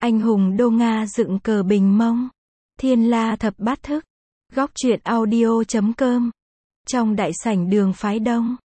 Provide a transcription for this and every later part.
Anh hùng đô Nga dựng cờ Bình Mông. Thiên la thập bát thức. Góc truyện audio.com. Trong đại sảnh đường phái Đông.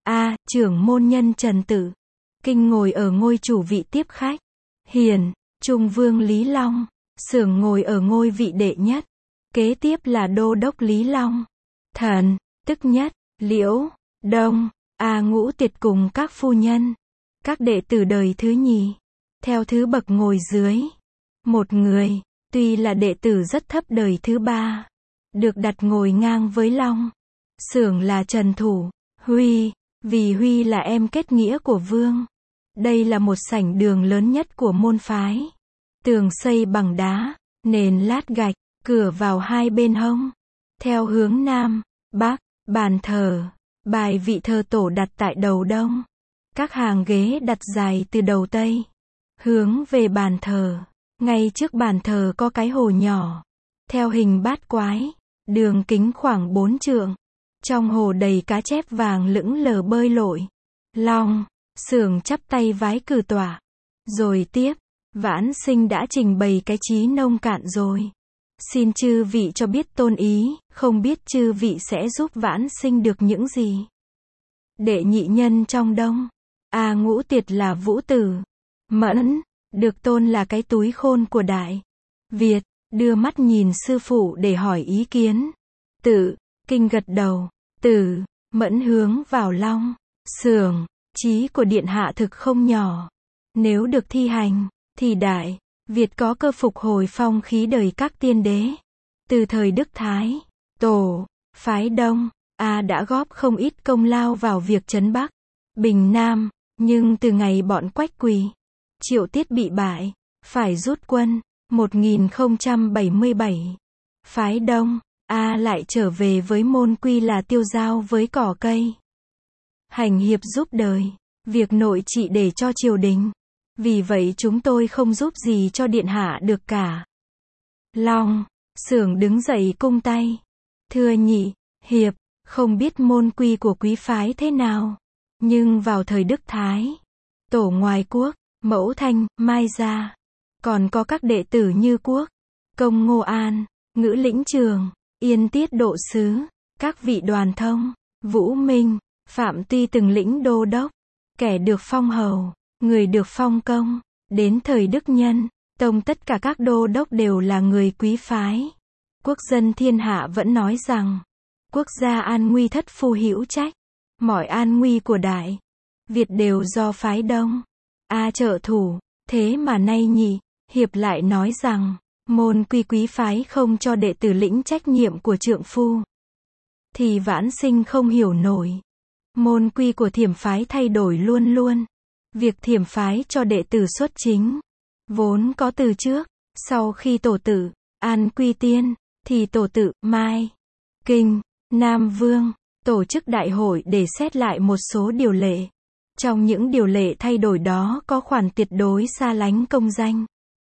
Trưởng môn nhân Trần Tử. Kinh ngồi ở ngôi chủ vị tiếp khách. Hiền, Trung vương Lý Long. Xưởng ngồi ở ngôi vị đệ nhất. Kế tiếp là đô đốc Lý Long. Thần, tức nhất, Liễu, Đông, Ngũ Tiệt cùng các phu nhân. Các đệ tử đời thứ nhì. Theo thứ bậc ngồi dưới. Một người, tuy là đệ tử rất thấp đời thứ ba. Được đặt ngồi ngang với Long. Xưởng là Trần Thủ, Huy, vì Huy là em kết nghĩa của Vương. Đây là một sảnh đường lớn nhất của môn phái. Tường xây bằng đá, nền lát gạch, cửa vào hai bên hông. Theo hướng Nam, Bắc, bàn thờ, bài vị thờ tổ đặt tại đầu Đông. Các hàng ghế đặt dài từ đầu Tây, hướng về bàn thờ. Ngay trước bàn thờ có cái hồ nhỏ, theo hình bát quái, đường kính khoảng 4 trượng. Trong hồ đầy cá chép vàng lững lờ bơi lội. Long, Xưởng chắp tay vái cử tọa. Rồi tiếp, Vãn Sinh đã trình bày cái chí nông cạn rồi. Xin chư vị cho biết tôn ý, không biết chư vị sẽ giúp Vãn Sinh được những gì. Đệ nhị nhân trong Đông. Ngũ Tiệt là Vũ Tử. Mẫn, được tôn là cái túi khôn của Đại Việt, đưa mắt nhìn sư phụ để hỏi ý kiến. Tự, Kinh gật đầu. Tử, Mẫn hướng vào Long, Xưởng, chí của điện hạ thực không nhỏ. Nếu được thi hành, thì Đại Việt có cơ phục hồi phong khí đời các tiên đế. Từ thời Đức Thái Tổ, phái Đông, đã góp không ít công lao vào việc trấn Bắc, Bình Nam, nhưng từ ngày bọn Quách Quỳ, Triệu Tiết bị bại, phải rút quân, 1077. Phái Đông, lại trở về với môn quy là tiêu dao với cỏ cây. Hành hiệp giúp đời, việc nội trị để cho triều đình. Vì vậy chúng tôi không giúp gì cho điện hạ được cả. Long, Xưởng đứng dậy cung tay. Thưa nhị hiệp, không biết môn quy của quý phái thế nào. Nhưng vào thời Đức Thái Tổ ngoài quốc, Mẫu Thanh, Mai Gia, còn có các đệ tử như Quốc, Công Ngô An, Ngữ Lĩnh Trường, Yên Tiết Độ Sứ, các vị Đoàn Thông, Vũ Minh, Phạm Tuy từng lĩnh đô đốc, kẻ được phong hầu, người được phong công. Đến thời Đức Nhân Tông tất cả các đô đốc đều là người quý phái. Quốc dân thiên hạ vẫn nói rằng, quốc gia an nguy thất phu hữu trách. Mọi an nguy của Đại Việt đều do phái Đông trợ thủ. Thế mà nay nhị hiệp lại nói rằng, môn quy quý phái không cho đệ tử lĩnh trách nhiệm của trượng phu. Thì Vãn Sinh không hiểu nổi. Môn quy của thiểm phái thay đổi luôn luôn. Việc thiểm phái cho đệ tử xuất chính, vốn có từ trước. Sau khi tổ tử An Quy Tiên, thì tổ tử Mai Kinh, Nam Vương tổ chức đại hội để xét lại một số điều lệ. Trong những điều lệ thay đổi đó có khoản tuyệt đối xa lánh công danh.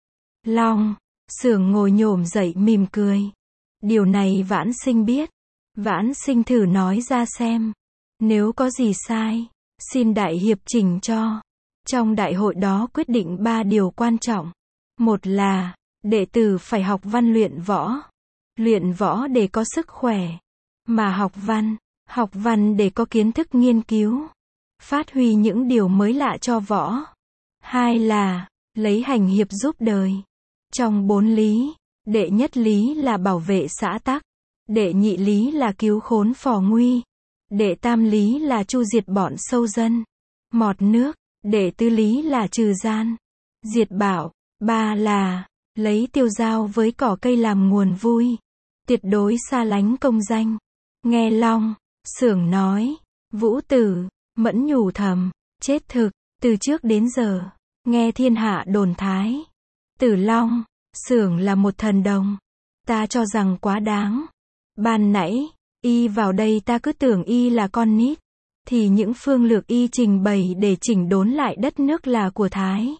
Long, Xưởng ngồi nhổm dậy mỉm cười. Điều này Vãn Sinh biết. Vãn Sinh thử nói ra xem. Nếu có gì sai, xin đại hiệp chỉnh cho. Trong đại hội đó quyết định 3 điều quan trọng. Một là, đệ tử phải học văn luyện võ. Luyện võ để có sức khỏe. Mà học văn để có kiến thức nghiên cứu. Phát huy những điều mới lạ cho võ. Hai là, lấy hành hiệp giúp đời. Trong 4 lý, đệ nhất lý là bảo vệ xã tắc. Đệ nhị lý là cứu khốn phò nguy. Đệ tam lý là chu diệt bọn sâu dân, mọt nước. Đệ tứ lý là trừ gian, diệt bạo. 3 là, lấy tiêu dao với cỏ cây làm nguồn vui. Tuyệt đối xa lánh công danh. Nghe Long, Xưởng nói, Vũ Tử, Mẫn nhủ thầm, chết thực. Từ trước đến giờ, nghe thiên hạ đồn thái Tử Long, Xưởng là một thần đồng. Ta cho rằng quá đáng. Ban nãy, y vào đây ta cứ tưởng y là con nít. Thì những phương lược y trình bày để chỉnh đốn lại đất nước là của Thái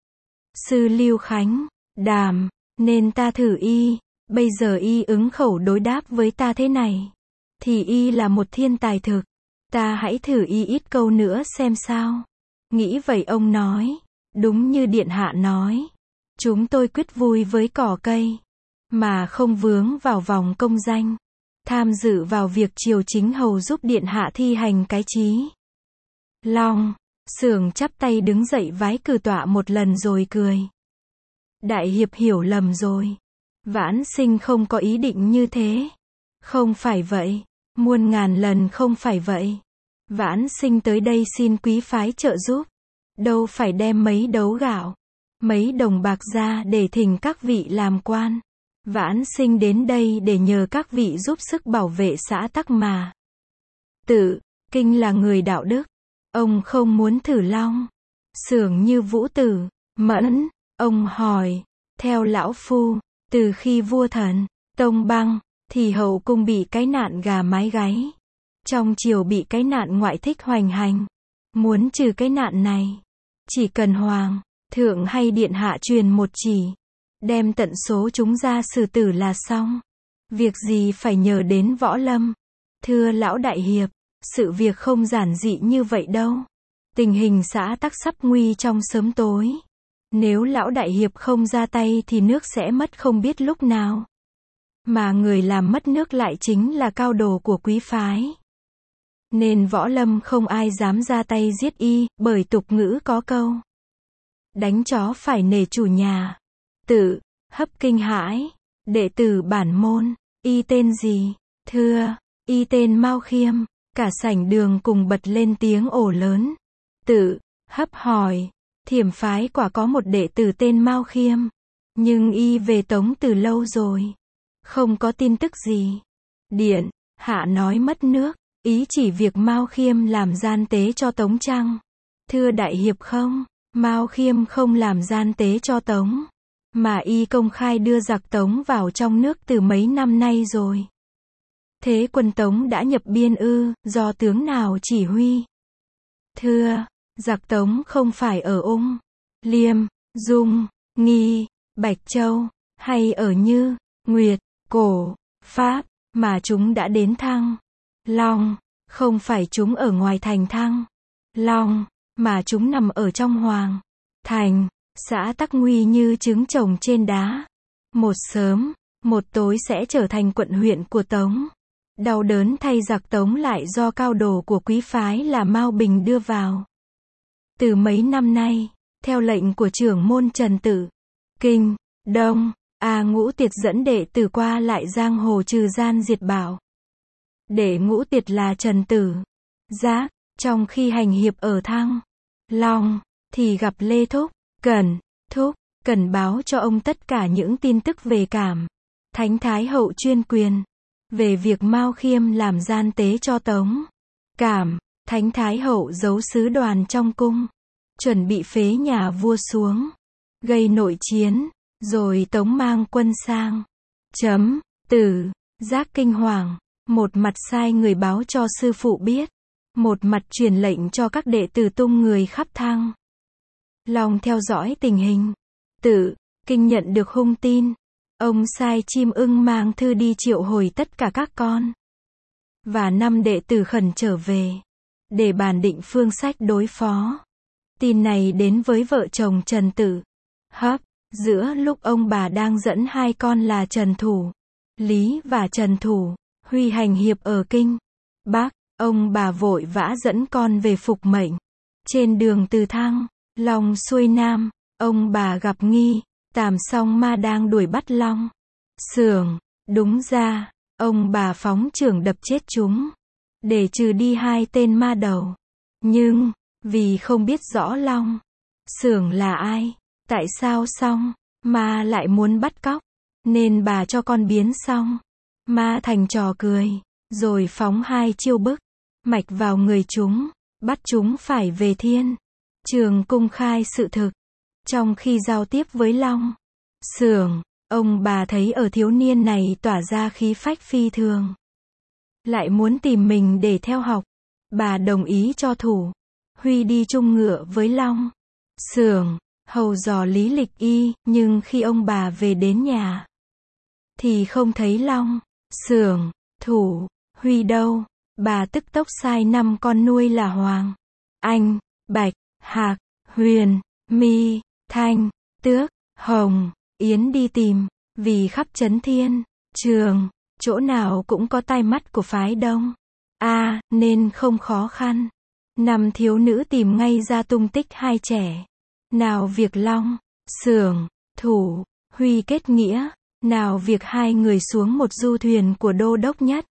Sư Lưu Khánh, Đàm, nên ta thử y. Bây giờ y ứng khẩu đối đáp với ta thế này, thì y là một thiên tài thực. Ta hãy thử y ít câu nữa xem sao. Nghĩ vậy ông nói, đúng như điện hạ nói. Chúng tôi quyết vui với cỏ cây, mà không vướng vào vòng công danh, tham dự vào việc triều chính hầu giúp điện hạ thi hành cái chí. Long, Xưởng chắp tay đứng dậy vái cử tọa một lần rồi cười. Đại hiệp hiểu lầm rồi. Vãn sinh không có ý định như thế. Không phải vậy. Muôn ngàn lần không phải vậy. Vãn sinh tới đây xin quý phái trợ giúp. Đâu phải đem mấy đấu gạo, mấy đồng bạc ra để thỉnh các vị làm quan. Vãn sinh đến đây để nhờ các vị giúp sức bảo vệ xã tắc mà. Tự Kinh là người đạo đức. Ông không muốn thử Long, Xưởng như Vũ Tử, Mẫn. Ông hỏi, theo lão phu, từ khi vua Thần Tông băng, thì hậu cung bị cái nạn gà mái gáy. Trong triều bị cái nạn ngoại thích hoành hành. Muốn trừ cái nạn này, chỉ cần hoàng thượng hay điện hạ truyền một chỉ, đem tận số chúng ra xử tử là xong. Việc gì phải nhờ đến võ lâm. Thưa lão đại hiệp, sự việc không giản dị như vậy đâu. Tình hình xã tắc sắp nguy trong sớm tối. Nếu lão đại hiệp không ra tay thì nước sẽ mất không biết lúc nào. Mà người làm mất nước lại chính là cao đồ của quý phái. Nên võ lâm không ai dám ra tay giết y, bởi tục ngữ có câu. Đánh chó phải nể chủ nhà. Tự Hấp kinh hãi. Đệ tử bản môn, y tên gì? Thưa, y tên Mao Khiêm. Cả sảnh đường cùng bật lên tiếng ồ lớn. Tự Hấp hỏi, Thiểm phái quả có một đệ tử tên Mao Khiêm, nhưng y về Tống từ lâu rồi, không có tin tức gì. Điện hạ nói mất nước, ý chỉ việc Mao Khiêm làm gian tế cho Tống chăng? Thưa đại hiệp không, Mao Khiêm không làm gian tế cho Tống, mà y công khai đưa giặc Tống vào trong nước từ mấy năm nay rồi. Thế quân Tống đã nhập biên ư, do tướng nào chỉ huy? Thưa, giặc Tống không phải ở Ung, Liêm, Dung, Nghi, Bạch Châu, hay ở Như, Nguyệt, Cổ, Pháp, mà chúng đã đến Thăng Long. Không phải chúng ở ngoài thành Thăng Long, mà chúng nằm ở trong Hoàng Thành. Xã tắc nguy như trứng trồng trên đá. Một sớm, một tối sẽ trở thành quận huyện của Tống. Đau đớn thay giặc Tống lại do cao đồ của quý phái là Mao Bình đưa vào. Từ mấy năm nay, theo lệnh của trưởng môn Trần Tử, Kinh, Đông, Ngũ Tiệt dẫn đệ tử qua lại giang hồ trừ gian diệt bảo. Đệ Ngũ Tiệt là Trần Tử Giác, trong khi hành hiệp ở Thăng Long, thì gặp Lê Thúc, Thúc, Cẩn báo cho ông tất cả những tin tức về Cảm Thánh Thái Hậu chuyên quyền, về việc Mao Khiêm làm gian tế cho Tống. Cảm Thánh Thái Hậu giấu sứ đoàn trong cung, chuẩn bị phế nhà vua xuống, gây nội chiến, rồi Tống mang quân sang. Tử Giác kinh hoàng, một mặt sai người báo cho sư phụ biết, một mặt truyền lệnh cho các đệ tử tung người khắp Thăng Long theo dõi tình hình. Tự Kinh nhận được hung tin, ông sai chim ưng mang thư đi triệu hồi tất cả các con và 5 đệ tử khẩn trở về, để bàn định phương sách đối phó. Tin này đến với vợ chồng Trần Tử Hấp, giữa lúc ông bà đang dẫn 2 con là Trần Thủ Lý và Trần Thủ Huy hành hiệp ở Kinh Bắc. Ông bà vội vã dẫn con về phục mệnh. Trên đường từ Thăng Long xuôi Nam, ông bà gặp Nghi, Tàm Song Ma đang đuổi bắt Long Xưởng. Đúng ra, ông bà phóng chưởng đập chết chúng, để trừ đi 2 tên ma đầu. Nhưng, vì không biết rõ Long Xưởng là ai, tại sao Song Ma lại muốn bắt cóc, nên bà cho con biến Song Ma thành trò cười, rồi phóng 2 chiêu bức mạch vào người chúng, bắt chúng phải về Thiên Trường cung khai sự thực. Trong khi giao tiếp với Long Xưởng, ông bà thấy ở thiếu niên này tỏa ra khí phách phi thường, lại muốn tìm mình để theo học. Bà đồng ý cho Thủ Huy đi chung ngựa với Long Xưởng, hầu dò lý lịch y, nhưng khi ông bà về đến nhà, thì không thấy Long Xưởng, Thủ Huy đâu. Bà tức tốc sai 5 con nuôi là Hoàng Anh, Bạch, Hạc, Huyền, Mi, Thanh, Tước, Hồng, Yến đi tìm, vì khắp Trấn Thiên, Trường, chỗ nào cũng có tai mắt của phái Đông. Nên không khó khăn. 5 thiếu nữ tìm ngay ra tung tích hai trẻ. Nào việc Long, Xưởng, Thủ, Huy kết nghĩa, nào việc hai người xuống một du thuyền của đô đốc Nhất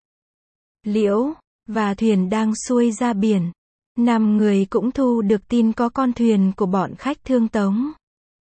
Liễu, và thuyền đang xuôi ra biển. 5 người cũng thu được tin có con thuyền của bọn khách Thương Tống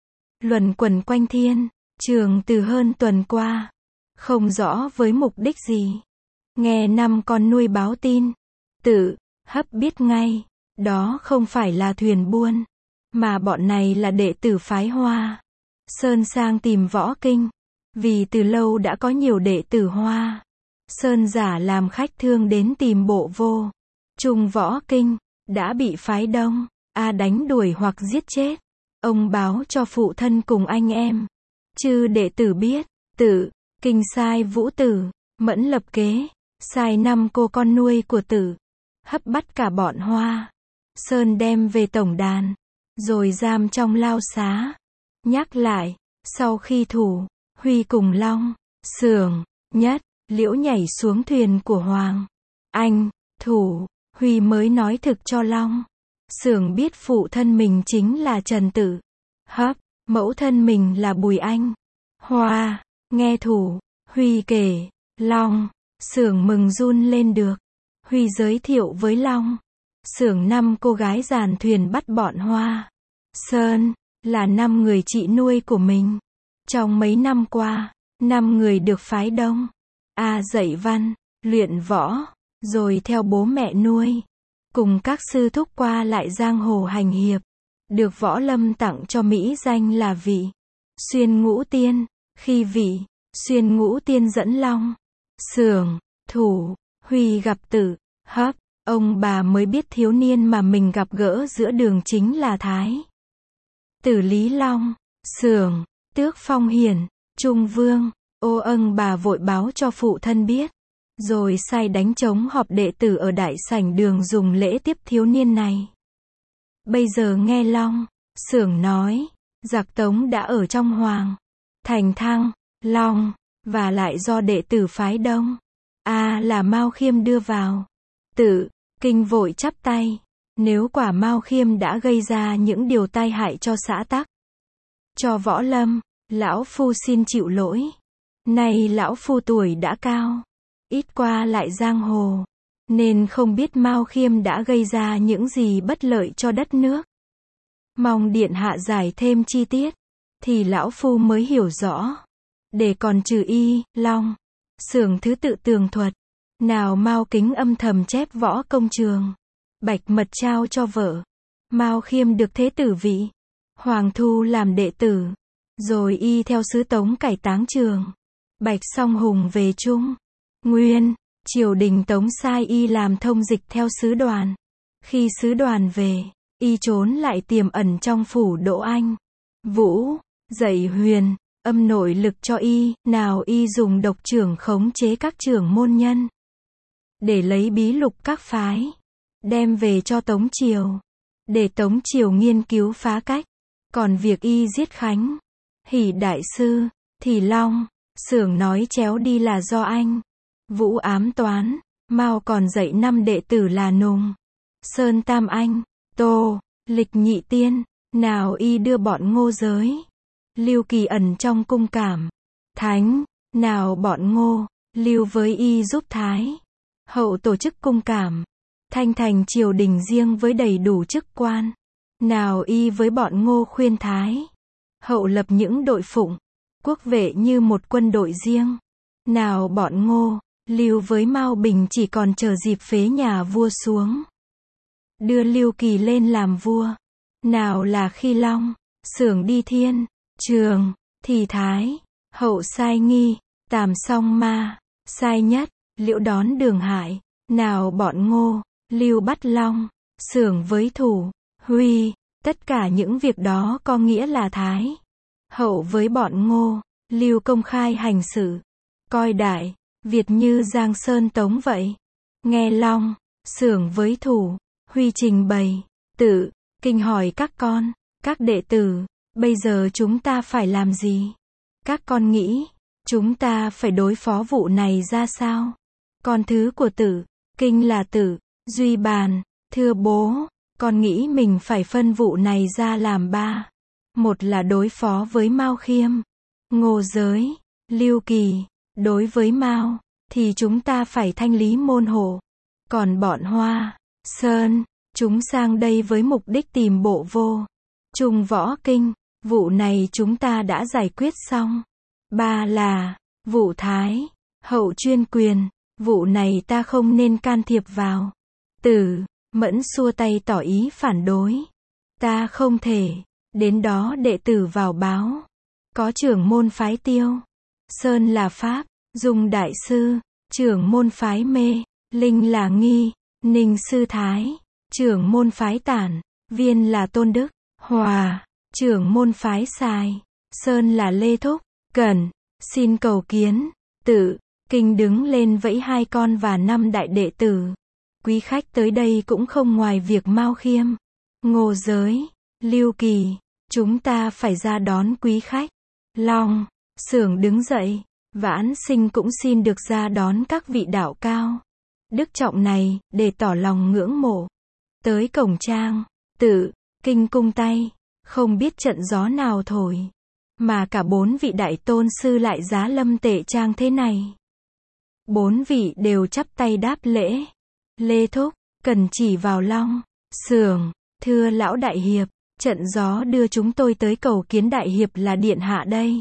luẩn quẩn quanh Thiên Trường từ hơn tuần qua, không rõ với mục đích gì. Nghe 5 con nuôi báo tin, Tự Hấp biết ngay, đó không phải là thuyền buôn, mà bọn này là đệ tử phái Hoa Sơn sang tìm Võ Kinh, vì từ lâu đã có nhiều đệ tử Hoa Sơn giả làm khách thương đến tìm bộ vô Trung Võ Kinh, đã bị phái Đông đánh đuổi hoặc giết chết. Ông báo cho phụ thân cùng anh em, chư đệ tử biết. Tự Kinh sai Vũ Tử Mẫn lập kế, sai 5 cô con nuôi của Tử Hấp bắt cả bọn Hoa Sơn đem về tổng đàn, rồi giam trong lao xá. Nhắc lại, sau khi Thủ, Huy cùng Long, Xưởng, Nhất Liễu nhảy xuống thuyền của Hoàng Anh, Thủ, Huy mới nói thực cho Long, Xưởng biết phụ thân mình chính là Trần Tử Hấp, mẫu thân mình là Bùi Anh. Hoa, nghe Thủ, Huy kể, Long, Xưởng mừng run lên được. Huy giới thiệu với Long, Xưởng 5 cô gái dàn thuyền bắt bọn Hoa Sơn, là 5 người chị nuôi của mình. Trong mấy năm qua, 5 người được phái Đông dạy văn, luyện võ, rồi theo bố mẹ nuôi, cùng các sư thúc qua lại giang hồ hành hiệp, được Võ Lâm tặng cho mỹ danh là Vị Xuyên Ngũ Tiên. Khi Vị Xuyên Ngũ Tiên dẫn Long, Xưởng, Thủ, Huy gặp Tử Hấp, ông bà mới biết thiếu niên mà mình gặp gỡ giữa đường chính là Thái tử Lý Long, Xưởng, tước phong hiển, Trung Vương. Bà vội báo cho phụ thân biết, rồi sai đánh trống họp đệ tử ở đại sảnh đường dùng lễ tiếp thiếu niên này. Bây giờ nghe Long, Xưởng nói, giặc Tống đã ở trong Hoàng Thành Thăng, Long, và lại do đệ tử phái Đông là Mao Khiêm đưa vào. Tự Kinh vội chắp tay, nếu quả Mao Khiêm đã gây ra những điều tai hại cho xã tắc, cho võ lâm, lão phu xin chịu lỗi. Nay lão phu tuổi đã cao, ít qua lại giang hồ, nên không biết Mao Khiêm đã gây ra những gì bất lợi cho đất nước. Mong điện hạ giải thêm chi tiết, thì lão phu mới hiểu rõ. Để còn trừ y, Long, Xưởng thứ tự tường thuật. Nào Mao Kính âm thầm chép võ công trường, bạch mật trao cho vợ. Mao Khiêm được thế tử Vị Hoàng thu làm đệ tử, rồi y theo sứ Tống cải táng trường. Bạch song hùng về Trung Nguyên, triều đình Tống sai y làm thông dịch theo sứ đoàn. Khi sứ đoàn về, y trốn lại tiềm ẩn trong phủ Đỗ Anh Vũ, dạy huyền âm nội lực cho y. Nào y dùng độc trưởng khống chế các trưởng môn nhân, để lấy bí lục các phái, đem về cho Tống triều, để Tống triều nghiên cứu phá cách. Còn việc y giết Khánh Hỷ đại sư, thì Long, Xưởng nói chéo đi là do anh Vũ ám toán. Mao còn dạy 5 đệ tử là Nùng, Sơn Tam Anh, Tô, Lịch Nhị Tiên. Nào y đưa bọn Ngô Giới, Lưu Kỳ ẩn trong cung Cảm Thánh. Nào bọn Ngô, Lưu với y giúp Thái Hậu tổ chức cung Cảm Thanh thành triều đình riêng với đầy đủ chức quan. Nào y với bọn Ngô khuyên Thái Hậu lập những đội phụng quốc vệ như một quân đội riêng. Nào bọn Ngô, Lưu với Mao Bình chỉ còn chờ dịp phế nhà vua xuống, đưa Lưu Kỳ lên làm vua. Nào là khi Long, Xưởng đi Thiên Trường, thì Thái Hậu sai Nghi, Tàm Song Ma, sai Nhất Liễu đón Đường Hải. Nào bọn Ngô, Lưu bắt Long, Xưởng với Thủ, Huy. Tất cả những việc đó có nghĩa là Thái Hậu với bọn Ngô, Lưu công khai hành xử, coi Đại Việt như Giang Sơn Tống vậy. Nghe Long, Xưởng với Thủ, Huy trình bày, Tự Kinh hỏi các con, các đệ tử, Bây giờ chúng ta phải làm gì? Các con nghĩ, chúng ta phải đối phó vụ này ra sao? Con thứ của Tử, Kinh là Tử, Duy bàn, thưa bố, con nghĩ mình phải phân vụ này ra làm ba. Một là đối phó với Mao Khiêm, Ngô Giới, Lưu Kỳ. Đối với Mao, thì chúng ta phải thanh lý môn hộ. Còn bọn Hoa, Sơn, chúng sang đây với mục đích tìm bộ vô. Trung Võ Kinh, vụ này chúng ta đã giải quyết xong. Ba là, vụ Thái, Hậu chuyên quyền, vụ này ta không nên can thiệp vào. Tử, Mẫn xua tay tỏ ý phản đối. Ta không thể, đến đó đệ tử vào báo. Có trưởng môn phái Tiêu, Sơn là Pháp, Dung đại sư, trưởng môn phái Mê, Linh là Nghi, Ninh sư Thái, trưởng môn phái Tản, Viên là Tôn Đức, Hòa, trưởng môn phái Sài, Sơn là Lê Thúc, Cẩn, xin cầu kiến. Tự, Kinh đứng lên vẫy 2 con và 5 đại đệ tử. Quý khách tới đây cũng không ngoài việc Mao Khiêm, Ngô Giới, Lưu Kỳ. Chúng ta phải ra đón quý khách. Long, Xưởng đứng dậy. Vãn Sinh cũng xin được ra đón các vị đạo cao đức trọng này, để tỏ lòng ngưỡng mộ. Tới cổng trang, Tự, Kinh cung tay, không biết trận gió nào thổi, mà cả 4 vị đại tôn sư lại giá lâm tệ trang thế này. 4 vị đều chắp tay đáp lễ. Lê Thúc, Cần chỉ vào Long, Xưởng, thưa lão đại hiệp, trận gió đưa chúng tôi tới cầu kiến đại hiệp là điện hạ đây.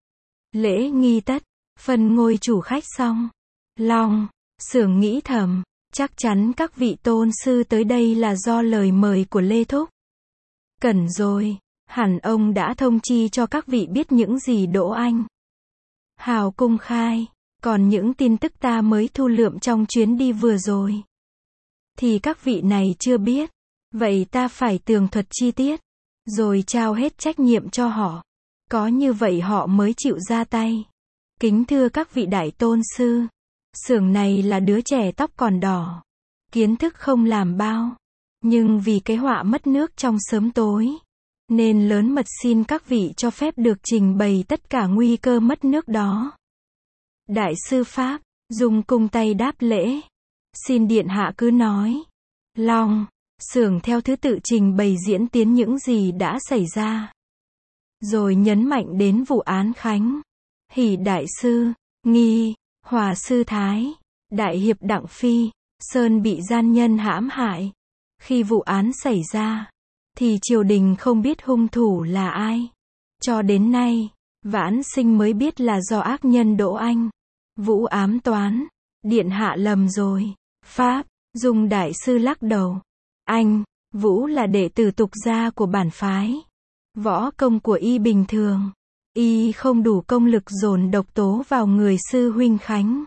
Lễ nghi tất, phân ngôi chủ khách xong. Long, Xưởng nghĩ thầm, chắc chắn các vị tôn sư tới đây là do lời mời của Lê Thúc. Cẩn rồi, hẳn ông đã thông chi cho các vị biết những gì Đỗ Anh Hào cung khai, còn những tin tức ta mới thu lượm trong chuyến đi vừa rồi thì các vị này chưa biết. Vậy ta phải tường thuật chi tiết, rồi trao hết trách nhiệm cho họ. Có như vậy họ mới chịu ra tay. Kính thưa các vị đại tôn sư, Xưởng này là đứa trẻ tóc còn đỏ, kiến thức không làm bao, nhưng vì cái họa mất nước trong sớm tối, nên lớn mật xin các vị cho phép được trình bày tất cả nguy cơ mất nước đó. Đại sư Pháp, Dung cung tay đáp lễ. Xin điện hạ cứ nói. Long, Xưởng theo thứ tự trình bày diễn tiến những gì đã xảy ra. Rồi nhấn mạnh đến vụ án Khánh, Hỷ đại sư, Nghi, Hòa sư Thái, đại hiệp Đặng Phi, Sơn bị gian nhân hãm hại. Khi vụ án xảy ra, thì triều đình không biết hung thủ là ai. Cho đến nay, Vãn Sinh mới biết là do ác nhân Đỗ Anh Vũ ám toán. Điện hạ lầm rồi. Pháp, Dung đại sư lắc đầu. Anh Vũ là đệ tử tục gia của bản phái. Võ công của y bình thường. Y không đủ công lực dồn độc tố vào người sư huynh Khánh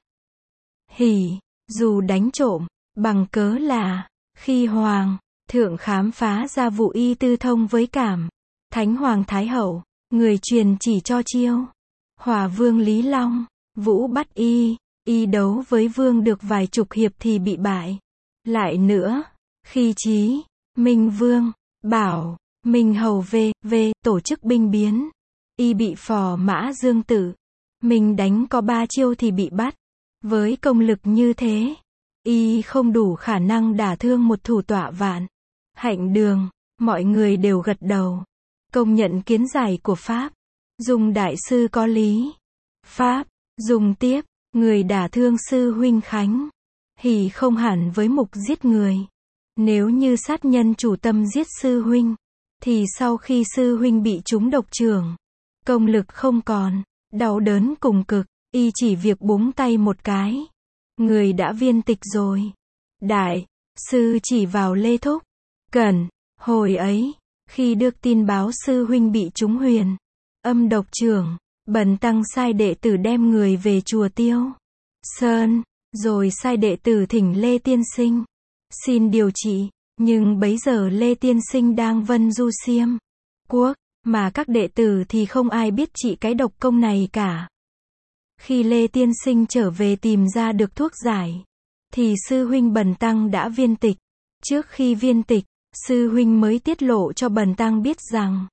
Hỷ, dù đánh trộm, bằng cớ là, khi Hoàng thượng khám phá ra vụ y tư thông với Cảm Thánh Hoàng Thái Hậu, người truyền chỉ cho Chiêu Hòa Vương Lý Long, Vũ bắt y đấu với Vương được vài chục hiệp thì bị bại. Lại nữa, khi Chí Minh Vương bảo Minh Hầu v tổ chức binh biến, y bị phò mã Dương Tử, mình đánh có 3 chiêu thì bị bắt. Với công lực như thế, y không đủ khả năng đả thương một thủ tọa vạn. Hạnh đường, mọi người đều gật đầu, công nhận kiến giải của Pháp. Dung đại sư có lý. Pháp, Dung tiếp, người đả thương sư huynh Khánh Hỷ không hẳn với mục giết người. Nếu như sát nhân chủ tâm giết sư huynh, thì sau khi sư huynh bị trúng độc trưởng, công lực không còn, đau đớn cùng cực, y chỉ việc búng tay một cái, người đã viên tịch rồi. Đại sư chỉ vào Lê Thúc, Cẩn, hồi ấy, khi được tin báo sư huynh bị trúng huyền âm độc trưởng, bần tăng sai đệ tử đem người về chùa Tiêu Sơn, rồi sai đệ tử thỉnh Lê tiên sinh xin điều trị, nhưng bấy giờ Lê tiên sinh đang vân du Xiêm Quốc, mà các đệ tử thì không ai biết trị cái độc công này cả. Khi Lê tiên sinh trở về tìm ra được thuốc giải, thì sư huynh bần tăng đã viên tịch. Trước khi viên tịch, sư huynh mới tiết lộ cho bần tăng biết rằng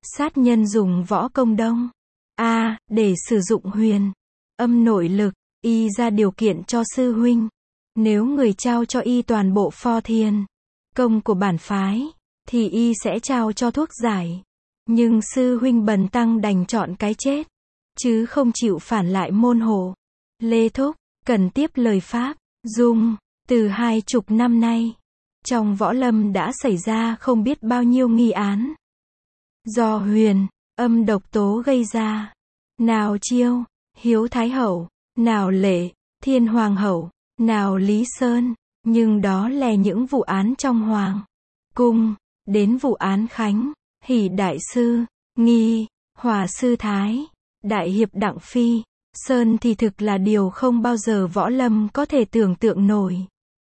Sát nhân dùng võ công đông. A. Để sử dụng huyền âm nội lực, y ra điều kiện cho sư huynh. Nếu người trao cho y toàn bộ pho thiên công của bản phái, thì y sẽ trao cho thuốc giải. Nhưng sư huynh bần tăng đành chọn cái chết, chứ không chịu phản lại môn hộ. Lê Thúc, cần tiếp lời Pháp. Dung, từ 20 năm nay, trong võ lâm đã xảy ra không biết bao nhiêu nghi án. Do huyền âm độc tố gây ra. Nào Chiêu, Hiếu Thái Hậu, nào Lệ, Thiên Hoàng Hậu, nào Lý Sơn, nhưng đó là những vụ án trong Hoàng Cung. Đến vụ án Khánh, Hỷ Đại Sư, Nghi, Hòa Sư Thái, Đại Hiệp Đặng Phi, Sơn thì thực là điều không bao giờ võ lâm có thể tưởng tượng nổi.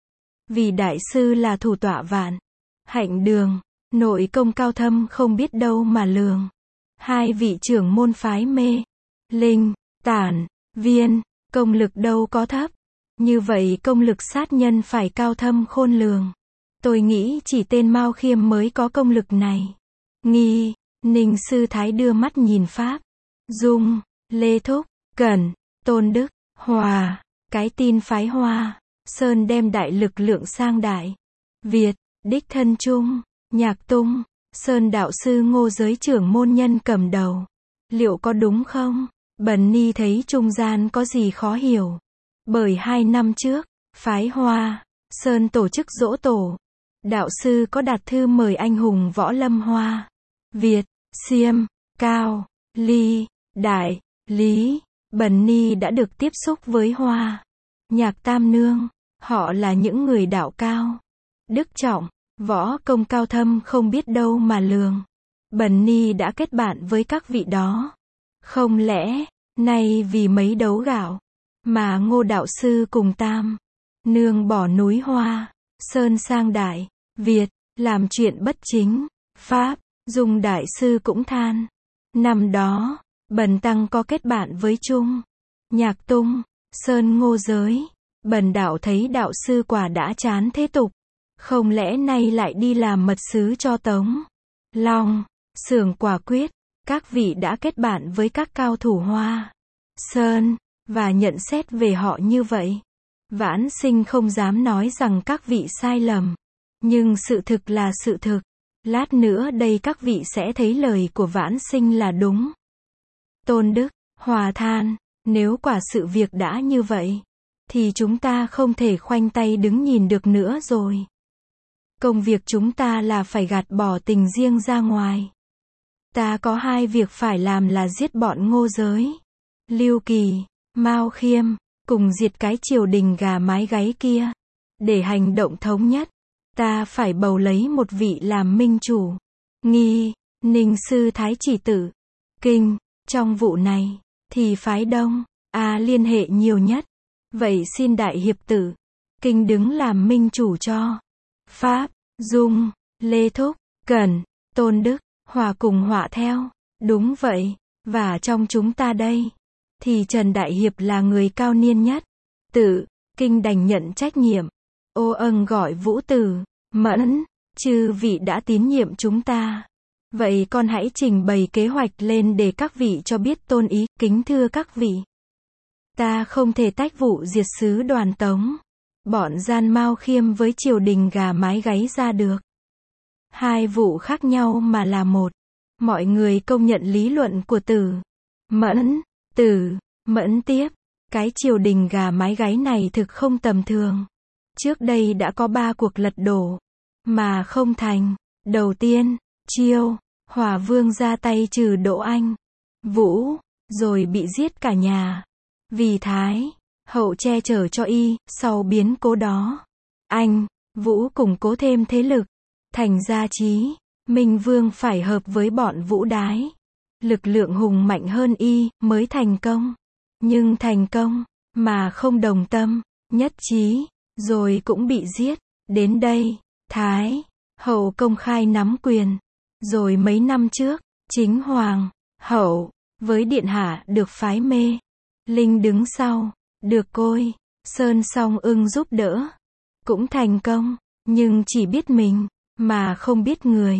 Vì Đại Sư là thủ tọa vạn hạnh đường, nội công cao thâm không biết đâu mà lường. Hai vị trưởng môn phái Mê, Linh, Tản, Viên, công lực đâu có thấp. Như vậy công lực sát nhân phải cao thâm khôn lường. Tôi nghĩ chỉ tên Mao Khiêm mới có công lực này. Nghi, Ninh Sư Thái đưa mắt nhìn Pháp. Dung, Lê Thúc, Cẩn, Tôn Đức, Hòa, cái tin phái Hoa Sơn đem đại lực lượng sang Đại Việt, đích thân Trung, Nhạc Tung, Sơn đạo sư Ngô Giới trưởng môn nhân cầm đầu. Liệu có đúng không? Bần ni thấy trung gian có gì khó hiểu. Bởi 2 năm trước, phái Hoa Sơn tổ chức giỗ tổ. Đạo sư có đặt thư mời anh hùng võ lâm Hoa Việt, Xiêm, Cao, Ly, Đại, Lý. Bần ni đã được tiếp xúc với Hoa Nhạc Tam Nương. Họ là những người đạo cao, đức trọng, võ công cao thâm không biết đâu mà lường. Bần ni đã kết bạn với các vị đó. Không lẽ, nay vì mấy đấu gạo, mà Ngô đạo sư cùng Tam Nương bỏ núi Hoa Sơn sang Đại Việt, làm chuyện bất chính. Pháp, Dung đại sư cũng than. Năm đó, bần tăng có kết bạn với Trung, Nhạc Tung, Sơn Ngô Giới. Bần đạo thấy đạo sư quả đã chán thế tục. Không lẽ nay lại đi làm mật sứ cho Tống Long, Xưởng quả quyết. Các vị đã kết bạn với các cao thủ Hoa Sơn, và nhận xét về họ như vậy. Vãn sinh không dám nói rằng các vị sai lầm. Nhưng sự thực là sự thực. Lát nữa đây các vị sẽ thấy lời của vãn sinh là đúng. Tôn Đức, Hòa than, nếu quả sự việc đã như vậy, thì chúng ta không thể khoanh tay đứng nhìn được nữa rồi. Công việc chúng ta là phải gạt bỏ tình riêng ra ngoài. Ta có 2 việc phải làm là giết bọn Ngô Giới, Lưu Kỳ, Mao Khiêm, cùng diệt cái triều đình gà mái gáy kia. Để hành động thống nhất, ta phải bầu lấy một vị làm minh chủ. Nghi, Ninh Sư Thái chỉ tử Kinh. Trong vụ này, thì phái Đông liên hệ nhiều nhất. Vậy xin Đại Hiệp tử Kinh đứng làm minh chủ cho. Pháp, Dung, Lê Thúc, Cẩn, Tôn Đức, Hòa cùng họa theo. Đúng vậy. Và trong chúng ta đây, thì Trần Đại Hiệp là người cao niên nhất. Tử Kinh đành nhận trách nhiệm. Ô âng gọi Vũ Tử Mẫn, chư vị đã tín nhiệm chúng ta. Vậy con hãy trình bày kế hoạch lên để các vị cho biết tôn ý. Kính thưa các vị, ta không thể tách vụ diệt sứ Đoàn Tống, bọn gian Mao Khiêm với triều đình gà mái gáy ra được. 2 vụ khác nhau mà là một. Mọi người công nhận lý luận của Tử Mẫn tiếp. Cái triều đình gà mái gáy này thực không tầm thường. Trước đây đã có 3 cuộc lật đổ, mà không thành. Đầu tiên, Chiêu, Hòa Vương ra tay trừ Đỗ Anh, Vũ, rồi bị giết cả nhà. Vì Thái Hậu che chở cho y, sau biến cố đó, Anh, Vũ củng cố thêm thế lực. Thành ra Chí Minh Vương phải hợp với bọn Vũ Đái. Lực lượng hùng mạnh hơn y, mới thành công. Nhưng thành công, mà không đồng tâm, nhất trí, rồi cũng bị giết. Đến đây, Thái Hậu công khai nắm quyền. Rồi mấy năm trước, chính Hoàng Hậu với Điện Hạ được phái Mê Linh đứng sau, được Côi Sơn Song Ưng giúp đỡ. Cũng thành công, nhưng chỉ biết mình, mà không biết người.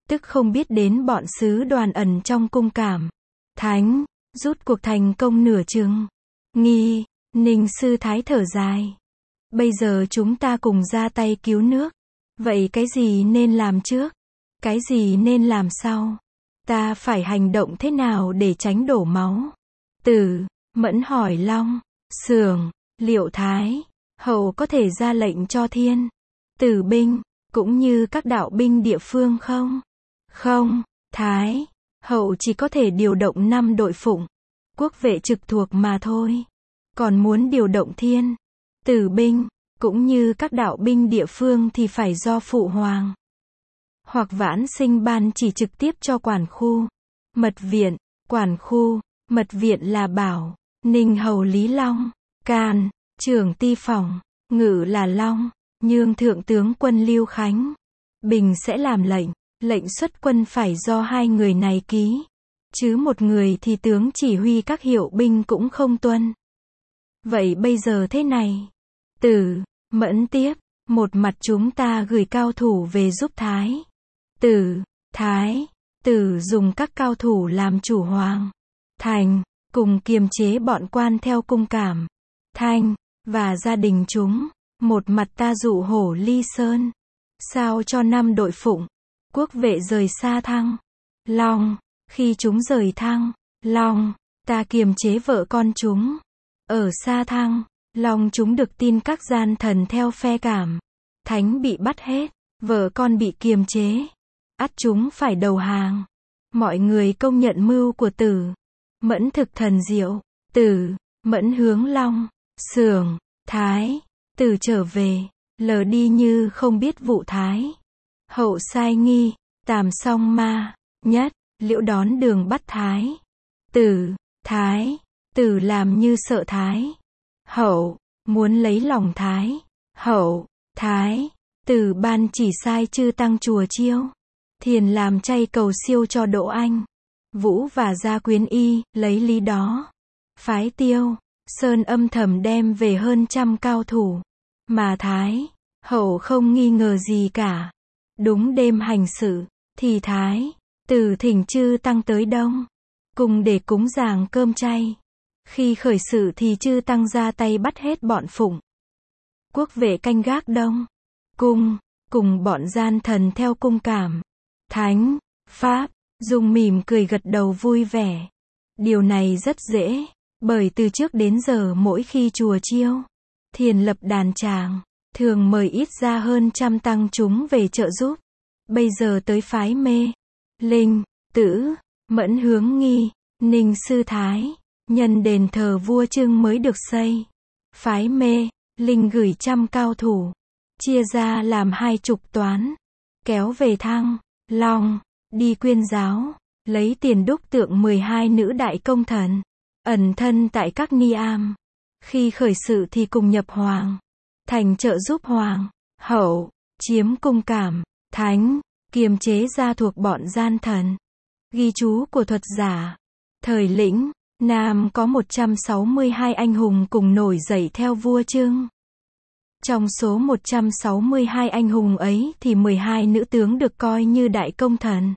tức không biết đến bọn sứ đoàn ẩn trong cung Cảm. Thánh, rút cuộc thành công nửa chừng. Nghi, Ninh sư thái thở dài. Bây giờ chúng ta cùng ra tay cứu nước. Vậy cái gì nên làm trước? Cái gì nên làm sau? Ta phải hành động thế nào để tránh đổ máu? Tử, Mẫn hỏi Long, Xưởng, liệu Thái, Hậu có thể ra lệnh cho Thiên Tử binh, cũng như các đạo binh địa phương không? Không, Thái, Hậu chỉ có thể điều động 5 đội phụng, quốc vệ trực thuộc mà thôi. Còn muốn điều động Thiên Tử binh, cũng như các đạo binh địa phương thì phải do Phụ Hoàng hoặc Vãn Sinh ban chỉ trực tiếp cho quản khu, mật viện, quản khu, mật viện là Bảo, Ninh hầu Lý Long, Càn, trưởng ty phòng, Ngự là Long, Nhương thượng tướng quân Lưu Khánh. Bình sẽ làm lệnh, lệnh xuất quân phải do 2 người này ký, chứ một người thì tướng chỉ huy các hiệu binh cũng không tuân. Vậy bây giờ thế này. Tử, Mẫn tiếp, một mặt chúng ta gửi cao thủ về giúp Thái Thái Tử dùng các cao thủ làm chủ Hoàng thành, cùng kiềm chế bọn quan theo cung Cảm Thanh và gia đình chúng. Một mặt ta dụ Hổ Ly Sơn, sao cho 5 đội phụng, quốc vệ rời xa Thăng Long. Khi chúng rời Thăng Long, ta kiềm chế vợ con chúng. Ở xa Thăng Long chúng được tin các gian thần theo phe Cảm Thánh bị bắt hết, vợ con bị kiềm chế, ắt chúng phải đầu hàng. Mọi người công nhận mưu của Tử Mẫn thực thần diệu. Tử Mẫn hướng Long, Xưởng, Thái Tử trở về, lờ đi như không biết vụ Thái Hậu sai Nghi, Tàm Song Ma, Nhất, Liễu đón đường bắt Thái Thái Tử làm như sợ Thái Hậu, muốn lấy lòng Thái Hậu. Thái Tử ban chỉ sai chư tăng chùa Chiêu Thiền làm chay cầu siêu cho Đỗ Anh, Vũ và Gia Quyến Y, lấy lý đó phái Tiêu Sơn âm thầm đem về hơn 100 cao thủ, mà Thái Hậu không nghi ngờ gì cả. Đúng đêm hành sự, thì Thái Tử thỉnh chư tăng tới Đông cùng để cúng dường cơm chay. Khi khởi sự thì chư tăng ra tay bắt hết bọn phụng quốc vệ canh gác Đông cung, cùng bọn gian thần theo cung Cảm Thánh Pháp. Dung mỉm cười gật đầu vui vẻ. Điều này rất dễ, bởi từ trước đến giờ mỗi khi chùa Chiêu Thiền lập đàn tràng, thường mời ít ra hơn 100 tăng chúng về trợ giúp. Bây giờ tới phái Mê Linh, Tử Mẫn hướng Nghi, Ninh sư thái, nhân đền thờ vua Trưng mới được xây. Phái Mê Linh gửi 100 cao thủ, chia ra làm 20 toán, kéo về Thăng Long, đi Quyên giáo, lấy tiền đúc tượng 12 nữ đại công thần, ẩn thân tại các ni am. Khi khởi sự thì cùng nhập Hoàng thành trợ giúp Hoàng Hậu, chiếm cung Cảm Thánh, kiềm chế gia thuộc bọn gian thần. Ghi chú của thuật giả. Thời Lĩnh Nam có 162 anh hùng cùng nổi dậy theo vua Trưng. Trong số 162 anh hùng ấy thì 12 nữ tướng được coi như đại công thần.